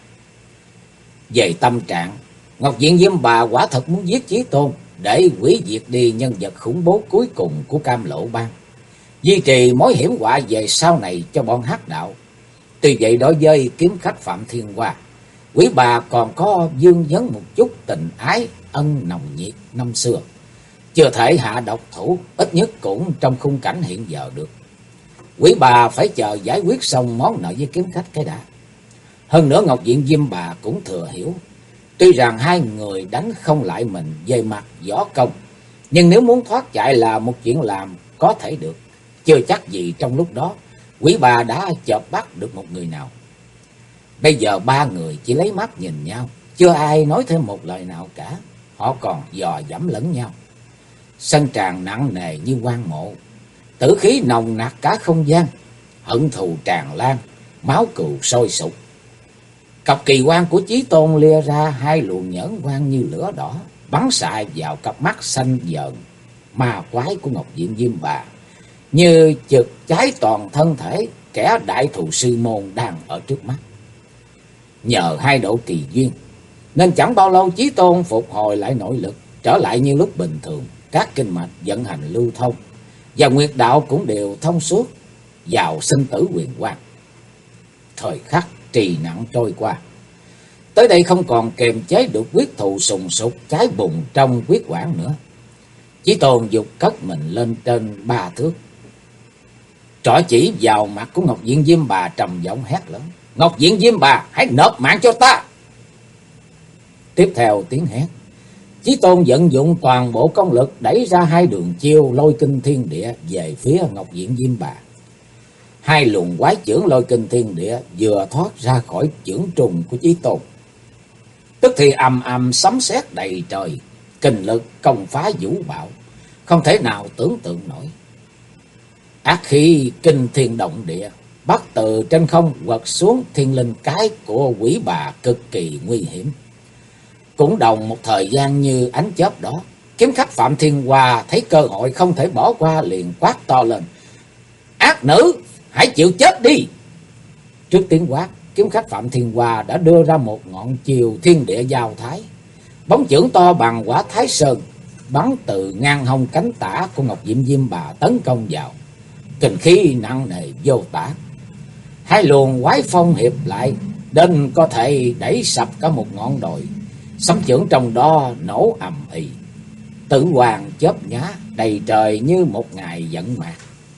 Về tâm trạng, Ngọc Diện Diêm Bà quả thật muốn giết Chí Tôn để hủy diệt đi nhân vật khủng bố cuối cùng của Cam Lộ Bang, duy trì mối hiểm họa về sau này cho bọn hắc đạo. Tuy vậy đối với kiếm khách Phạm Thiên Hoa, quý bà còn có vương vấn một chút tình ái ân nồng nhiệt năm xưa, chưa thể hạ độc thủ, ít nhất cũng trong khung cảnh hiện giờ được. Quý bà phải chờ giải quyết xong món nợ với kiếm khách cái đã. Hơn nữa Ngọc Diện Diêm Bà cũng thừa hiểu, tuy rằng hai người đánh không lại mình về mặt võ công, nhưng nếu muốn thoát chạy là một chuyện làm có thể được. Chưa chắc gì trong lúc đó quý bà đã chợp bắt được một người nào. Bây giờ 3 người chỉ lấy mắt nhìn nhau, chưa ai nói thêm một lời nào cả. Họ còn dò dẫm lẫn nhau. Sân tràng nặng nề như quan mộ, tử khí nồng nặc cả không gian, hận thù tràn lan, máu cừu sôi sục. Cặp kỳ quan của Chí Tôn lia ra 2 luồng nhẫn quang như lửa đỏ, bắn xạ vào cặp mắt xanh dợn ma quái của Ngọc Diện Diêm Bà, như chực cháy toàn thân thể, kẻ đại thù sư môn đang ở trước mắt. Nhờ hai độ kỳ duyên nên chẳng bao lâu Chí Tôn phục hồi lại nội lực, trở lại như lúc bình thường, các kinh mạch vận hành lưu thông và nguyệt đạo cũng đều thông suốt, vào sinh tử huyền quang. Thời khắc trì nặng trôi qua, tới đây không còn kềm chế được quyết thù sùng sục cháy bùng trong huyết quản nữa. Chí Tôn dục cất mình lên trên 3 thước, trỏ chỉ vào mặt của Ngọc Diện Diêm Bà trầm giọng hét lớn: Ngọc Diện Diêm Bà, hãy nộp mạng cho ta! Tiếp theo tiếng hét, Chí Tôn vận dụng toàn bộ công lực đẩy ra hai đường chiêu lôi kinh thiên địa về phía Ngọc Diện Diêm Bà. Hai luồng quái chưởng lôi kinh thiên địa vừa thoát ra khỏi chưởng trùng của Chí Tôn, tức thì ầm ầm sấm sét đầy trời, kinh lực công phá vũ bạo, không thể nào tưởng tượng nổi. Ác khí kinh thiên động địa bắt từ trên không quật xuống thiên linh cái của quỷ bà cực kỳ nguy hiểm. Cũng đồng một thời gian như ánh chớp đó, kiếm khách Phạm Thiên Hoa thấy cơ hội không thể bỏ qua, liền quát to lên: Ác nữ, hãy chịu chết đi! Trước tiếng quát, kiếm khách Phạm Thiên Hoa đã đưa ra một ngọn chiều thiên địa giao thái. Bóng chưởng to bằng quả Thái Sơn bắn từ ngang hông cánh tả của Ngọc Diệm Diêm Bà tấn công vào, kình khí nặng nề vô tả. Hai luồng quái phong hiệp lại đến có thể đẩy sập cả một ngọn đồi. Sấm chưởng trong đó nổ ầm ĩ, tử quang chớp nhá đầy trời như một ngày vận mạc.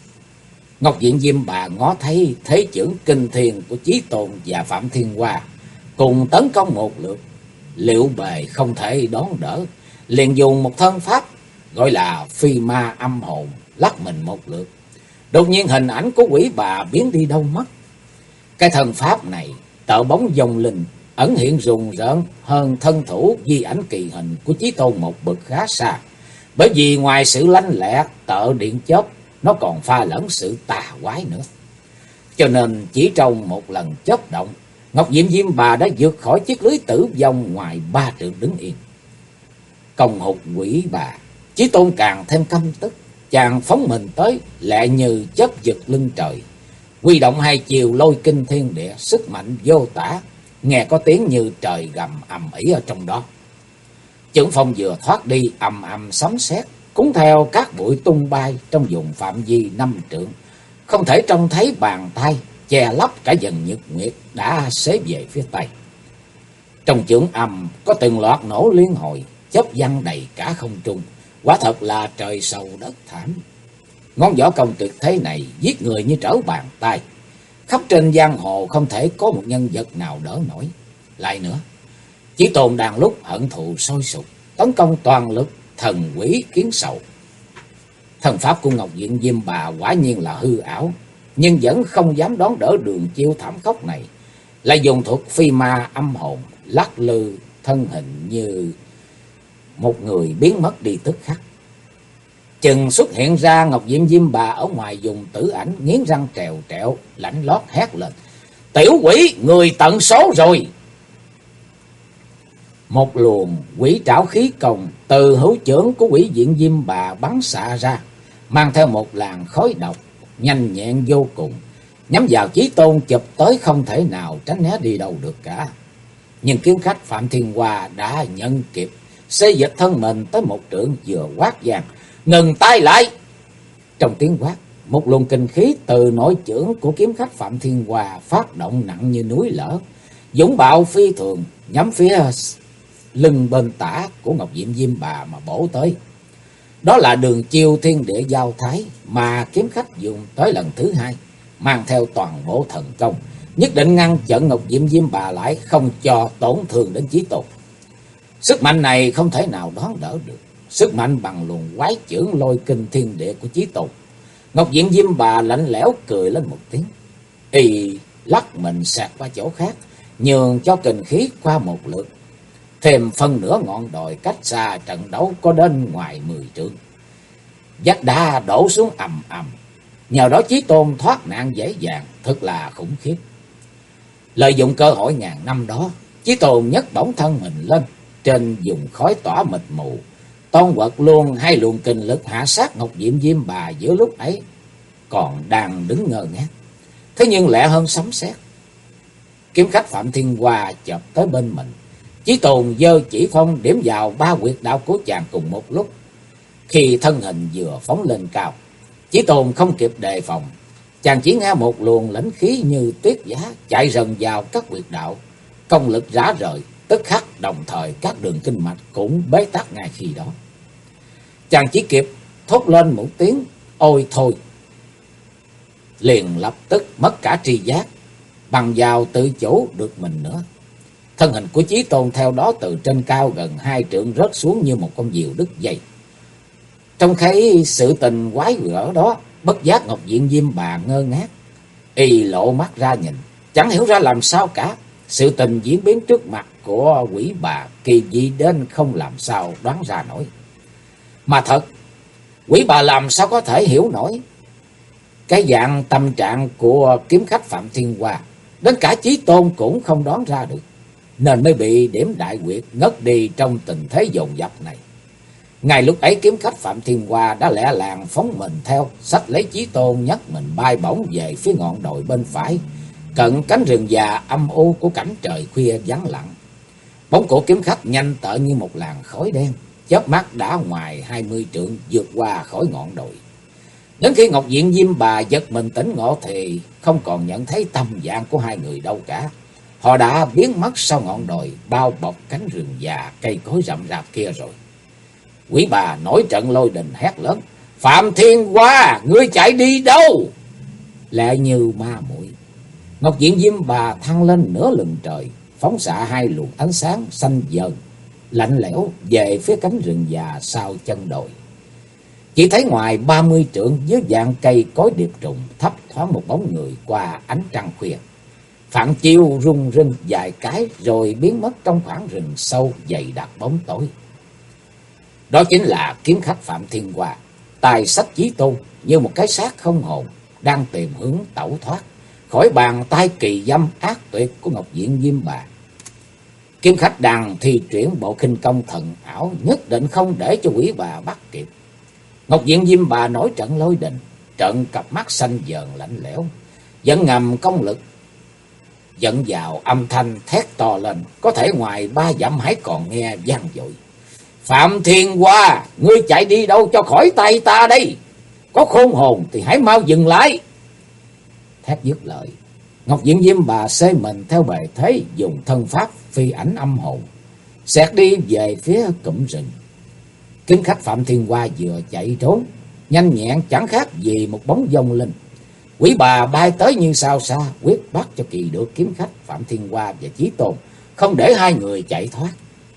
Ngọc Diện Diêm Bà ngó thấy thế chưởng kinh thiên của Chí Tôn và Phạm Thiên Hoa cùng tấn công một lượt, liệu bề không thể đón đỡ, liền dùng một thân pháp gọi là phi ma âm hồn lắc mình một lượt. Đột nhiên hình ảnh của quỷ bà biến đi đâu mất. Cái thân pháp này tợ bóng dòng linh, ẩn hiện rùng rợn hơn thân thủ di ảnh kỳ hình của Chí Tôn một bậc khá xa. Bởi vì ngoài sự lanh lẹ tợ điện chớp, nó còn pha lẫn sự tà quái nữa. Cho nên chỉ trong một lần chớp động, Ngọc Diệm Diêm Bà đã vượt khỏi chiếc lưới tử vong ngoài 3 trượng đứng yên. Công hụt quỷ bà, Chí Tôn càng thêm căm tức, chàng phóng mình tới lẹ như chớp giật lưng trời, huy động hai chiều lôi kinh thiên địa, sức mạnh vô tả, nghe có tiếng như trời gầm ầm ĩ ở trong đó. Chưởng phong vừa thoát đi, ầm ầm sấm sét cũng theo các bụi tung bay trong vùng phạm vi 5 trượng, không thể trông thấy bàn tay che lấp cả dần nhật nguyệt đã xế về phía tây. Trong chưởng ầm có từng loạt nổ liên hồi, chớp văng đầy cả không trung, quả thật là trời sầu đất thảm. Ngón võ công tuyệt thế này giết người như trở bàn tay, khắp trên giang hồ không thể có một nhân vật nào đỡ nổi. Lại nữa, Chí Tôn đang lúc hận thù sôi sục, tấn công toàn lực thần quỷ kiến sầu. Thần pháp của Ngọc Diện Diêm Bà quả nhiên là hư ảo, nhưng vẫn không dám đón đỡ đường chiêu thảm khốc này, lại dùng thuật phi ma âm hồn lắc lư thân hình như một người biến mất đi tức khắc. Chừng xuất hiện ra, Ngọc Diệm Diêm Bà ở ngoài dùng tử ảnh nghiến răng trèo trẹo, lạnh lót hét lên: Tiểu quỷ, người tận số rồi! Một luồng quỷ trảo khí công từ hữu chưởng của quỷ Diện Diêm Bà bắn xạ ra, mang theo một làn khói độc nhanh nhẹn vô cùng, nhắm vào Chí Tôn chụp tới, không thể nào tránh né đi đâu được cả. Nhưng kiếm khách Phạm Thiên Hoa đã nhận kịp, xê dịch thân mình tới một trượng, vừa quát vang: Ngừng tay lại! Trong tiếng quát, một luồng kinh khí từ nội chưởng của kiếm khách Phạm Thiên Hoa phát động nặng như núi lở, dũng bạo phi thường, nhắm phía lưng bên tả của Ngọc Diệm Diêm Bà mà bổ tới. Đó là đường chiêu thiên địa giao thái mà kiếm khách dùng tới lần thứ hai, mang theo toàn bộ thần công, nhất định ngăn chặn Ngọc Diệm Diêm Bà lại, không cho tổn thương đến Chí Tôn. Sức mạnh này không thể nào đón đỡ được, sức mạnh bằng luồng quái chưởng lôi kinh thiên địa của Chí Tôn. Ngọc Diệm Diêm Bà lạnh lẽo cười lên một tiếng, y lắc mình sạc qua chỗ khác, nhường cho kình khí qua một lượt, thêm phân nửa ngọn đồi cách xa trận đấu có đến ngoài 10 trượng. Vách đá đổ xuống ầm ầm, nhờ đó Chí Tôn thoát nạn dễ dàng, thật là khủng khiếp. Lợi dụng cơ hội ngàn năm đó, Chí Tôn nhấc bổng thân mình lên, trên vùng khói tỏa mịt mù, toan quật luôn hai luồng kình lực hạ sát Ngọc Diệm Diêm Bà giữa lúc ấy còn đang đứng ngơ ngác. thế nhưng lẹ hơn sấm sét. Kiếm khách Phạm Thiên Hoa chợt tới bên mình. Chí Tôn giơ chỉ phong điểm vào 3 huyệt đạo của chàng cùng một lúc. Khi thân hình vừa phóng lên cao, Chí Tôn không kịp đề phòng, chàng chỉ nghe một luồng lãnh khí như tuyết giá chạy rần vào các huyệt đạo, công lực rã rời, tức khắc đồng thời các đường kinh mạch cũng bế tắc ngay khi đó. Chàng chỉ kịp thốt lên một tiếng ôi thôi, liền lập tức mất cả tri giác, bằng vào tự chủ được mình nữa. Thân hình của Chí Tôn theo đó từ trên cao gần 2 trượng rớt xuống như một con diều đứt dây. Trong thấy sự tình quái gở đó, bất giác Ngọc Diện Diêm Bà ngơ ngác, y lộ mắt ra nhìn, chẳng hiểu ra làm sao cả. Sự tình diễn biến trước mặt của quỷ bà kỳ dị đến không làm sao đoán ra nổi. Mà thật, quỷ bà làm sao có thể hiểu nổi cái dạng tâm trạng của kiếm khách Phạm Thiên Hoa, đến cả Chí Tôn cũng không đoán ra được, nên mới bị điểm đại quyệt ngất đi trong tình thế dồn dập này. Ngay lúc ấy kiếm khách Phạm Thiên Hoa đã lẹ làng phóng mình theo, xách lấy Chí Tôn nhấc mình bay bổng về phía ngọn đồi bên phải, cận cánh rừng già âm u của cảnh trời khuya vắng lặng. Bóng của kiếm khách nhanh tợ như một làn khói đen, chớp mắt đã ngoài 20 trượng vượt qua khỏi ngọn đồi. Đến khi Ngọc Diện Diêm Bà giật mình tỉnh ngộ thì không còn nhận thấy tâm dạng của hai người đâu cả. Họ đã biến mất sau ngọn đồi bao bọc cánh rừng già cây cối rậm rạp kia rồi. Quỷ bà nổi trận lôi đình hét lớn: Phạm Thiên Hoa, ngươi chạy đi đâu? Lẹ như ma muội, Ngọc Diện Diêm Bà thăng lên nửa lừng trời, phóng xạ 2 luồng ánh sáng xanh dần lạnh lẽo về phía cánh rừng già sau chân đồi. Chỉ thấy ngoài 30 trượng dưới dạng cây cối điệp trùng thấp thoáng một bóng người qua ánh trăng khuya. Phạn chiêu rung rinh vài cái rồi biến mất trong khoảng rừng sâu dày đặc bóng tối. Đó chính là kiếm khách Phạm Thiên Hoa, tài sách Chí Tôn như một cái xác không hồn, đang tìm hướng tẩu thoát khỏi bàn tay kỳ dâm ác tuyệt của Ngọc Diện Diêm Bà. Kiếm khách đang thi triển bộ khinh công thần ảo, nhất định không để cho quỷ bà bắt kịp. Ngọc Diện Diêm Bà nổi trận lôi đình, trận cặp mắt xanh dờn lạnh lẽo, dẫn ngầm công lực, dẫn vào âm thanh thét to lên, có thể ngoài 3 dặm hãy còn nghe vang dội. Phạm Thiên Hoa, ngươi chạy đi đâu cho khỏi tay ta đây? Có khôn hồn thì hãy mau dừng lại. Thét dứt lời, Ngọc Diện Diêm Bà xê mình theo bề thế, dùng thân pháp phi ảnh âm hồn, xẹt đi về phía cụm rừng. Kiếm khách Phạm Thiên Hoa vừa chạy trốn, nhanh nhẹn chẳng khác gì một bóng vong linh. Quỷ bà bay tới như sao xa, quyết bắt cho kỳ được kiếm khách Phạm Thiên Hoa và Chí Tôn, không để hai người chạy thoát.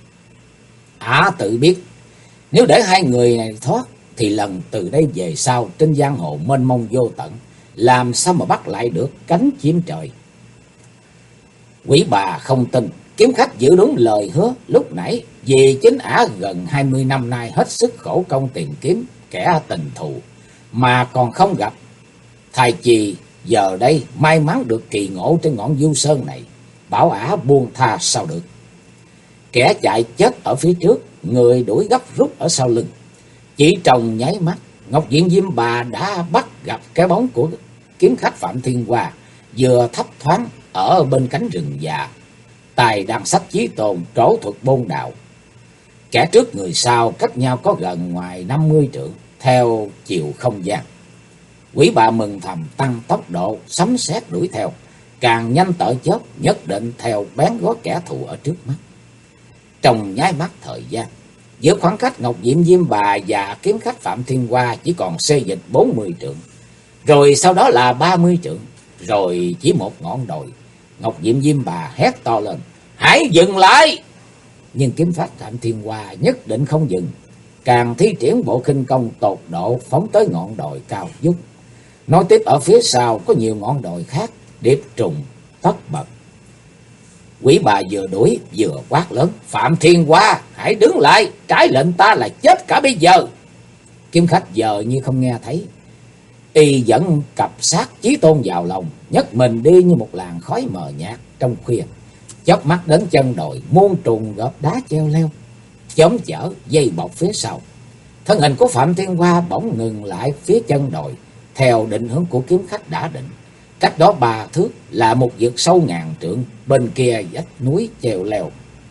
Tự biết, nếu để hai người này thoát, thì lần từ đây về sau trên giang hồ mênh mông vô tận, làm sao mà bắt lại được cánh chim trời. Quỷ bà không tin, kiếm khách giữ đúng lời hứa lúc nãy, vì chính ả gần 20 năm nay hết sức khổ công tìm kiếm kẻ tình thù mà còn không gặp. Thay chi giờ đây may mắn được kỳ ngộ trên ngọn Du Sơn này, bảo ả buông tha sao được. Kẻ chạy chết ở phía trước, người đuổi gấp rút ở sau lưng. Chỉ trong nháy mắt, Ngọc Diện Diêm Bà đã bắt gặp cái bóng của kiếm khách Phạm Thiên Hoa vừa thấp thoáng ở bên cánh rừng già, tài đang xách Chí Tôn trổ thuật bôn đạo. Kẻ trước người sau cách nhau có gần ngoài 50 trượng theo chiều không gian. Quỷ bà mừng thầm tăng tốc độ, sấm sét đuổi theo, càng nhanh tở chớp, nhất định theo bén gót kẻ thù ở trước mắt. Trong nháy mắt thời gian, giữa khoảng cách Ngọc Diện Diêm Bà và kiếm khách Phạm Thiên Hoa chỉ còn xê dịch 40 trượng, rồi sau đó là 30 trượng, rồi chỉ một ngọn đồi. Ngọc Diện Diêm Bà hét to lên: Hãy dừng lại! Nhưng kiếm khách Phạm Thiên Hoa nhất định không dừng, càng thi triển bộ khinh công tột độ, phóng tới ngọn đồi cao vút. Nói tiếp ở phía sau có nhiều ngọn đồi khác điệp trùng tất bật. Quỷ bà vừa đuổi vừa quát lớn: Phạm Thiên Hoa, hãy đứng lại, trái lệnh ta là chết cả bây giờ. Kiếm khách giờ như không nghe thấy, y dẫn cặp sát Chí Tôn vào lòng, nhấc mình đi như một làn khói mờ nhạt trong khuya, chớp mắt đến chân đồi, muôn trùng gợp đá treo leo, chống chở dây bọc phía sau. Thân hình của Phạm Thiên Hoa bỗng ngừng lại phía chân đồi, theo định hướng của kiếm khách đã định, Cách đó 3 thước là một vực sâu ngàn trượng, bên kia vách núi treo leo.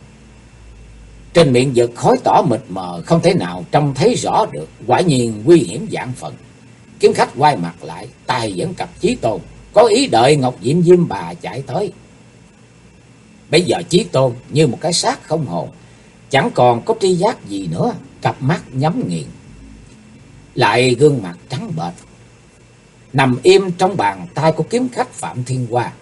Trên miệng vực khói tỏ mịt mờ, không thể nào trông thấy rõ được, quả nhiên nguy hiểm vạn phần. Kiếm khách quay mặt lại, tay vẫn cặp Chí Tôn, có ý đợi Ngọc Diệm Diêm Bà chạy tới. Bây giờ Chí Tôn như một cái xác không hồn, chẳng còn có tri giác gì nữa, cặp mắt nhắm nghiền, lại gương mặt trắng bệch, nằm im trong bàn tay của kiếm khách Phạm Thiên Hoa.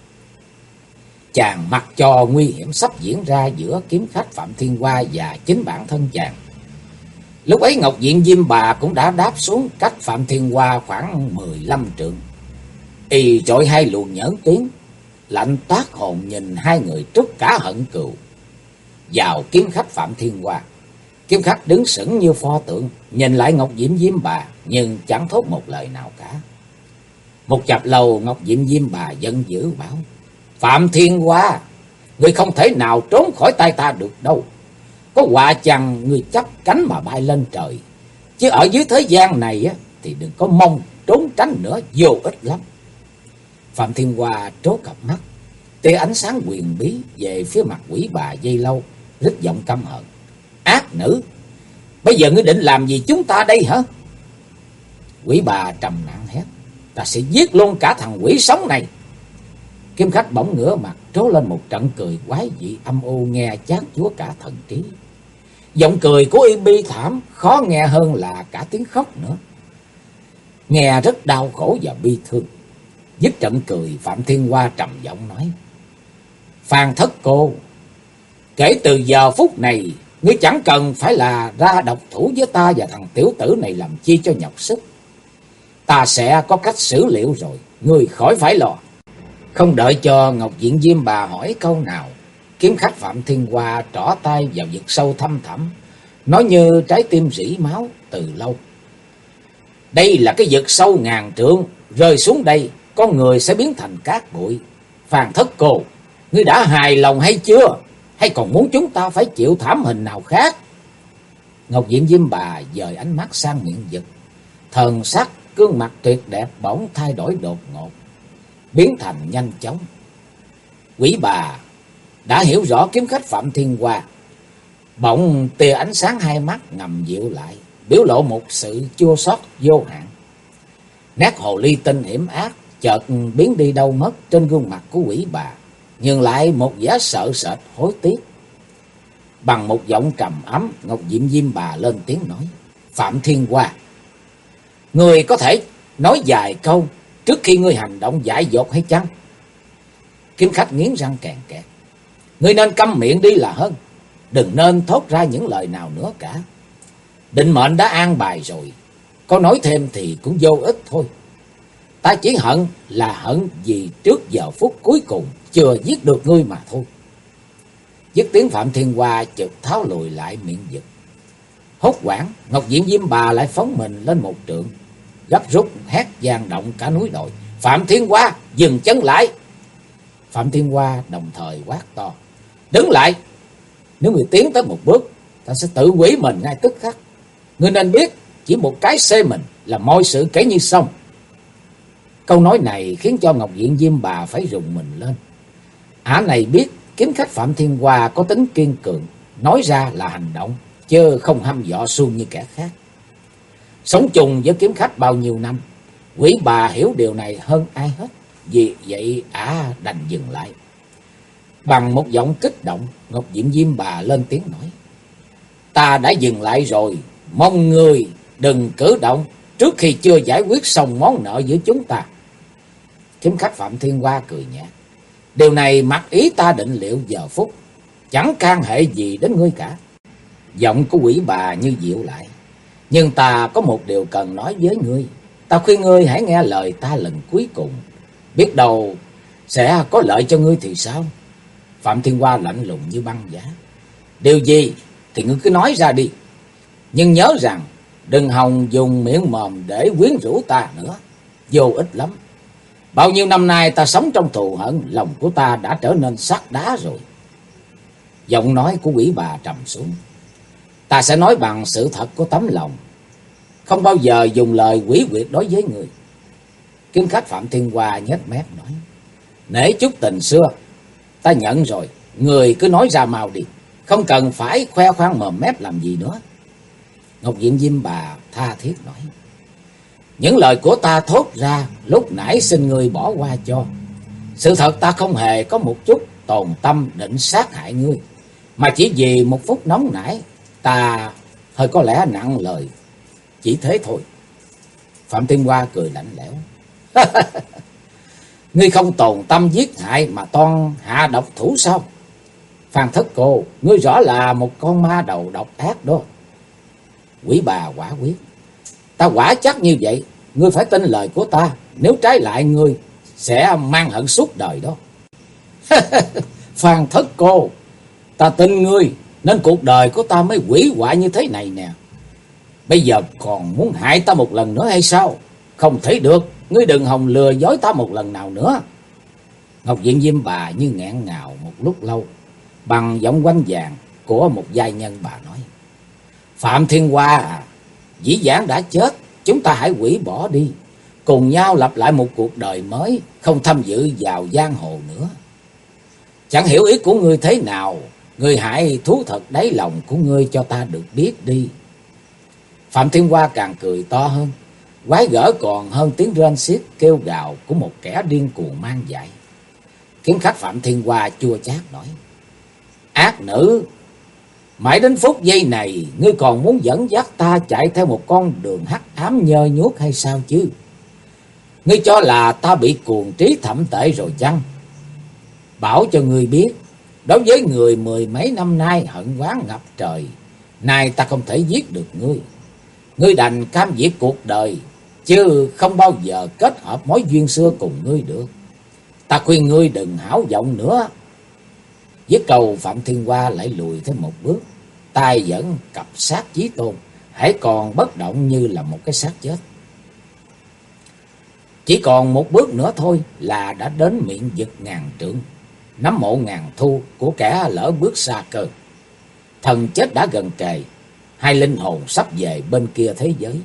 Chàng mặc cho nguy hiểm sắp diễn ra giữa kiếm khách Phạm Thiên Hoa và chính bản thân chàng. Lúc ấy Ngọc Diện Diêm Bà cũng đã đáp xuống cách Phạm Thiên Hoa khoảng 15 trượng. Y trội hai luồng nhẫn tiếng, lạnh toát hồn nhìn hai người trút cả hận cừu vào kiếm khách Phạm Thiên Hoa. Kiếm khách đứng sững như pho tượng, nhìn lại Ngọc Diệm Diêm Bà nhưng chẳng thốt một lời nào cả. Một chập lâu, Ngọc Diệm Diêm Bà giận dữ bảo: Phạm Thiên Hoa, ngươi không thể nào trốn khỏi tay ta được đâu. Có họa chăng ngươi chắp cánh mà bay lên trời, chứ ở dưới thế gian này á, thì đừng có mong trốn tránh nữa, vô ích lắm. Phạm Thiên Hoa trố cặp mắt, tia ánh sáng quyền bí về phía mặt quỷ bà dây lâu, rít giọng căm hận: Ác nữ, bây giờ ngươi định làm gì chúng ta đây hả? Quỷ bà trầm nặng hét: Ta sẽ giết luôn cả thằng quỷ sống này. Kiếm khách bỗng ngửa mặt trố lên một trận cười quái dị âm u, nghe chát chúa cả thần trí. Giọng cười của y bi thảm, khó nghe hơn là cả tiếng khóc nữa, nghe rất đau khổ và bi thương. Dứt trận cười, Phạm Thiên Hoa trầm giọng nói: Phan Thất Cô, kể từ giờ phút này, ngươi chẳng cần phải là ra độc thủ với ta và thằng tiểu tử này làm chi cho nhọc sức. Ta sẽ có cách xử liệu rồi, ngươi khỏi phải lo. Không đợi cho Ngọc Diện Diêm Bà hỏi câu nào, kiếm khách Phạm Thiên Hoa trỏ tay vào vực sâu thăm thẳm, nói như trái tim rỉ máu từ lâu: Đây là cái vực sâu ngàn trượng, rơi xuống đây, con người sẽ biến thành cát bụi. Phan Thất Cô, ngươi đã hài lòng hay chưa? Hay còn muốn chúng ta phải chịu thảm hình nào khác? Ngọc Diện Diêm Bà dời ánh mắt sang miệng vực, thần sắc gương mặt tuyệt đẹp bỗng thay đổi đột ngột, biến thành nhanh chóng. Quỷ bà đã hiểu rõ kiếm khách Phạm Thiên Hoa, bỗng tia ánh sáng hai mắt ngầm dịu lại, biểu lộ một sự chua xót vô hạn. Nét hồ ly tinh hiểm ác chợt biến đi đâu mất trên gương mặt của quỷ bà, nhưng lại một vẻ sợ sệt hối tiếc. Bằng một giọng trầm ấm, Ngọc Diệm Diêm Bà lên tiếng nói: Phạm Thiên Hoa, ngươi có thể nói vài câu trước khi ngươi hành động dại dột hay chăng? Kiếm khách nghiến răng kèn kẹt: Ngươi nên câm miệng đi là hơn, đừng nên thốt ra những lời nào nữa cả. Định mệnh đã an bài rồi, có nói thêm thì cũng vô ích thôi. Ta chỉ hận là hận vì trước giờ phút cuối cùng chưa giết được ngươi mà thôi. Dứt tiếng, Phạm Thiên Hoa chợt tháo lùi lại miệng vực. Hốt hoảng, Ngọc Diện Diêm Bà lại phóng mình lên một trượng, gấp rút hét vang động cả núi đồi: Phạm Thiên Hoa, dừng chân lại! Phạm Thiên Hoa đồng thời quát to: Đứng lại! Nếu người tiến tới một bước, ta sẽ tự hủy mình ngay tức khắc. Ngươi nên biết, chỉ một cái xê mình là mọi sự kể như xong. Câu nói này khiến cho Ngọc Diện Diêm Bà phải rùng mình lên. Ả này biết kiếm khách Phạm Thiên Hoa có tính kiên cường, nói ra là hành động, chứ không hăm dọa suông như kẻ khác. Sống chung với kiếm khách bao nhiêu năm, quỷ bà hiểu điều này hơn ai hết. Vì vậy Ả đành dừng lại. Bằng một giọng kích động, Ngọc Diện Diêm Bà lên tiếng nói: Ta đã dừng lại rồi, mong người đừng cử động trước khi chưa giải quyết xong món nợ giữa chúng ta. Kiếm khách Phạm Thiên Hoa cười nhạt: Điều này mặc ý ta định liệu giờ phút, chẳng can hệ gì đến ngươi cả. Giọng của quỷ bà như dịu lại: Nhưng ta có một điều cần nói với ngươi. Ta khuyên ngươi hãy nghe lời ta lần cuối cùng, biết đâu sẽ có lợi cho ngươi thì sao? Phạm Thiên Hoa lạnh lùng như băng giá: Điều gì thì ngươi cứ nói ra đi, nhưng nhớ rằng đừng hòng dùng miệng mồm để quyến rũ ta nữa, vô ích lắm. Bao nhiêu năm nay ta sống trong thù hận, lòng của ta đã trở nên sắt đá rồi. Giọng nói của quỷ bà trầm xuống: Ta sẽ nói bằng sự thật của tấm lòng, không bao giờ dùng lời quỷ quyệt đối với người. Kiếm khách Phạm Thiên Hoa nhếch mép nói: Nể chút tình xưa, ta nhận rồi, người cứ nói ra mau đi, không cần phải khoe khoang mồm mép làm gì nữa. Ngọc Diện Diêm Bà tha thiết nói: Những lời của ta thốt ra lúc nãy xin ngươi bỏ qua cho. Sự thật ta không hề có một chút tồn tâm định sát hại ngươi, mà chỉ vì một phút nóng nảy ta hơi có lẽ nặng lời, chỉ thế thôi. Phạm Thiên Hoa cười lạnh lẽo: Ngươi không tồn tâm giết hại mà toan hạ độc thủ sao? Phan Thất Cô, ngươi rõ là một con ma đầu độc ác đó. Quỷ Bà quả quyết: Ta quả chắc như vậy, ngươi phải tin lời của ta, nếu trái lại ngươi sẽ mang hận suốt đời đó. Phan Thất Cô, ta tin ngươi nên cuộc đời của ta mới quỷ hoại như thế này nè. Bây giờ còn muốn hại ta một lần nữa hay sao? Không thể được, ngươi đừng hòng lừa dối ta một lần nào nữa. Ngọc Diện Diêm Bà như nghẹn ngào một lúc lâu, bằng giọng quanh vàng của một giai nhân bà nói: Phạm Thiên Hoa à, dĩ vãng đã chết, chúng ta hãy hủy bỏ đi, cùng nhau lập lại một cuộc đời mới, không tham dự vào giang hồ nữa. Chẳng hiểu ý của ngươi thế nào, ngươi hãy thú thật đáy lòng của ngươi cho ta được biết đi. Phạm Thiên Hoa càng cười to hơn, quái gở còn hơn tiếng rên xiết kêu gào của một kẻ điên cuồng mang dại. Kiếm khách Phạm Thiên Hoa chua chát nói: Ác nữ, mãi đến phút giây này ngươi còn muốn dẫn dắt ta chạy theo một con đường hắc ám nhơ nhuốc hay sao chứ? Ngươi cho là ta bị cuồng trí thậm tệ rồi chăng? Bảo cho ngươi biết, đối với người mười mấy năm nay hận oán ngập trời, nay ta không thể giết được ngươi. Ngươi đành cam diệt cuộc đời, chứ không bao giờ kết hợp mối duyên xưa cùng ngươi được. Ta khuyên ngươi đừng hão vọng nữa. Với câu, Phạm Thiên Hoa lại lùi thêm một bước, tay vẫn cặp sát Chí Tôn, hãy còn bất động như là một cái xác chết. Chỉ còn một bước nữa thôi là đã đến miệng vực ngàn trượng, nắm mộ ngàn thu của kẻ lỡ bước xa cơ. Thần chết đã gần kề, hai linh hồn sắp về bên kia thế giới.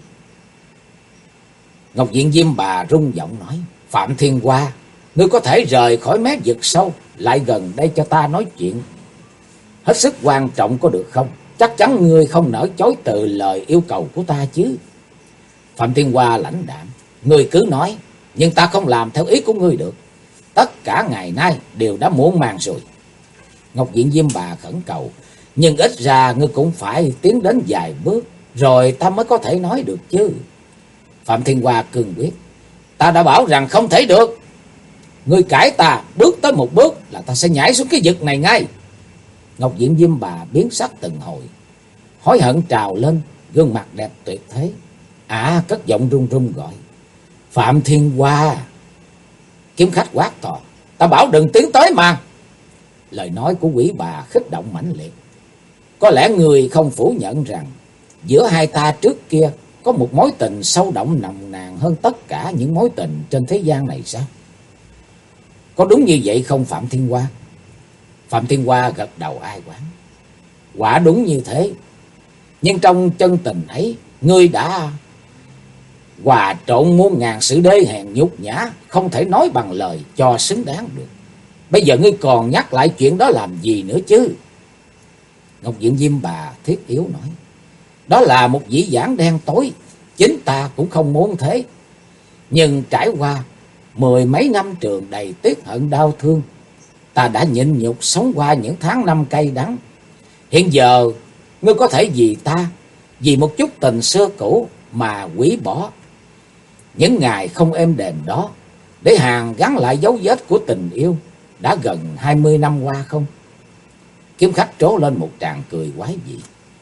Ngọc Diện Diêm Bà rung giọng nói: Phạm Thiên Hoa, ngươi có thể rời khỏi mé vực sâu, lại gần đây cho ta nói chuyện hết sức quan trọng có được không? Chắc chắn ngươi không nỡ chối từ lời yêu cầu của ta chứ? Phạm Thiên Hoa lãnh đạm: Ngươi cứ nói, nhưng ta không làm theo ý của ngươi được. Tất cả ngày nay đều đã muộn màng rồi. Ngọc Diện Diêm Bà khẩn cầu: Nhưng ít ra ngươi cũng phải tiến đến vài bước, rồi ta mới có thể nói được chứ. Phạm Thiên Hoa cương quyết: Ta đã bảo rằng không thể được. Ngươi cãi ta bước tới một bước là ta sẽ nhảy xuống cái vực này ngay. Ngọc Diện Diêm Bà biến sắc từng hồi, hối hận trào lên gương mặt đẹp tuyệt thế. Cất giọng run run gọi: Phạm Thiên Hoa! Kiếm khách quát to: Ta bảo đừng tiến tới mà. Lời nói của Quỷ Bà khích động mãnh liệt. Có lẽ người không phủ nhận rằng giữa hai ta trước kia có một mối tình sâu đậm nồng nàn hơn tất cả những mối tình trên thế gian này sao? Có đúng như vậy không Phạm Thiên Hoa? Phạm Thiên Hoa gật đầu ai oán: Quả đúng như thế. Nhưng trong chân tình ấy, ngươi đã hòa trộn muôn ngàn sự đê hèn nhục nhã, không thể nói bằng lời cho xứng đáng được. Bây giờ ngươi còn nhắc lại chuyện đó làm gì nữa chứ? Ngọc Diện Diêm Bà thiết yếu nói: Đó là một dĩ vãng đen tối, chính ta cũng không muốn thế. Nhưng trải qua mười mấy năm trường đầy tiếc hận đau thương, ta đã nhịn nhục sống qua những tháng năm cay đắng. Hiện giờ ngươi có thể vì ta, vì một chút tình xưa cũ mà hủy bỏ những ngày không êm đềm đó, để hàn gắn lại dấu vết của tình yêu đã gần 20 năm qua không? Kiếm khách trố lên một tràng cười quái dị.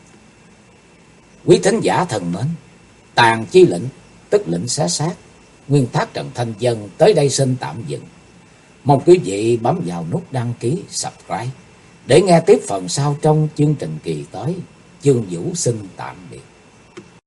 Quý thính giả thần mến, tàn chi lệnh tức lệnh xé xác, nguyên tác Trần Thanh Vân tới đây xin tạm dừng. Mong quý vị bấm vào nút đăng ký, subscribe để nghe tiếp phần sau trong chương trình kỳ tới. Chương Vũ xin tạm biệt.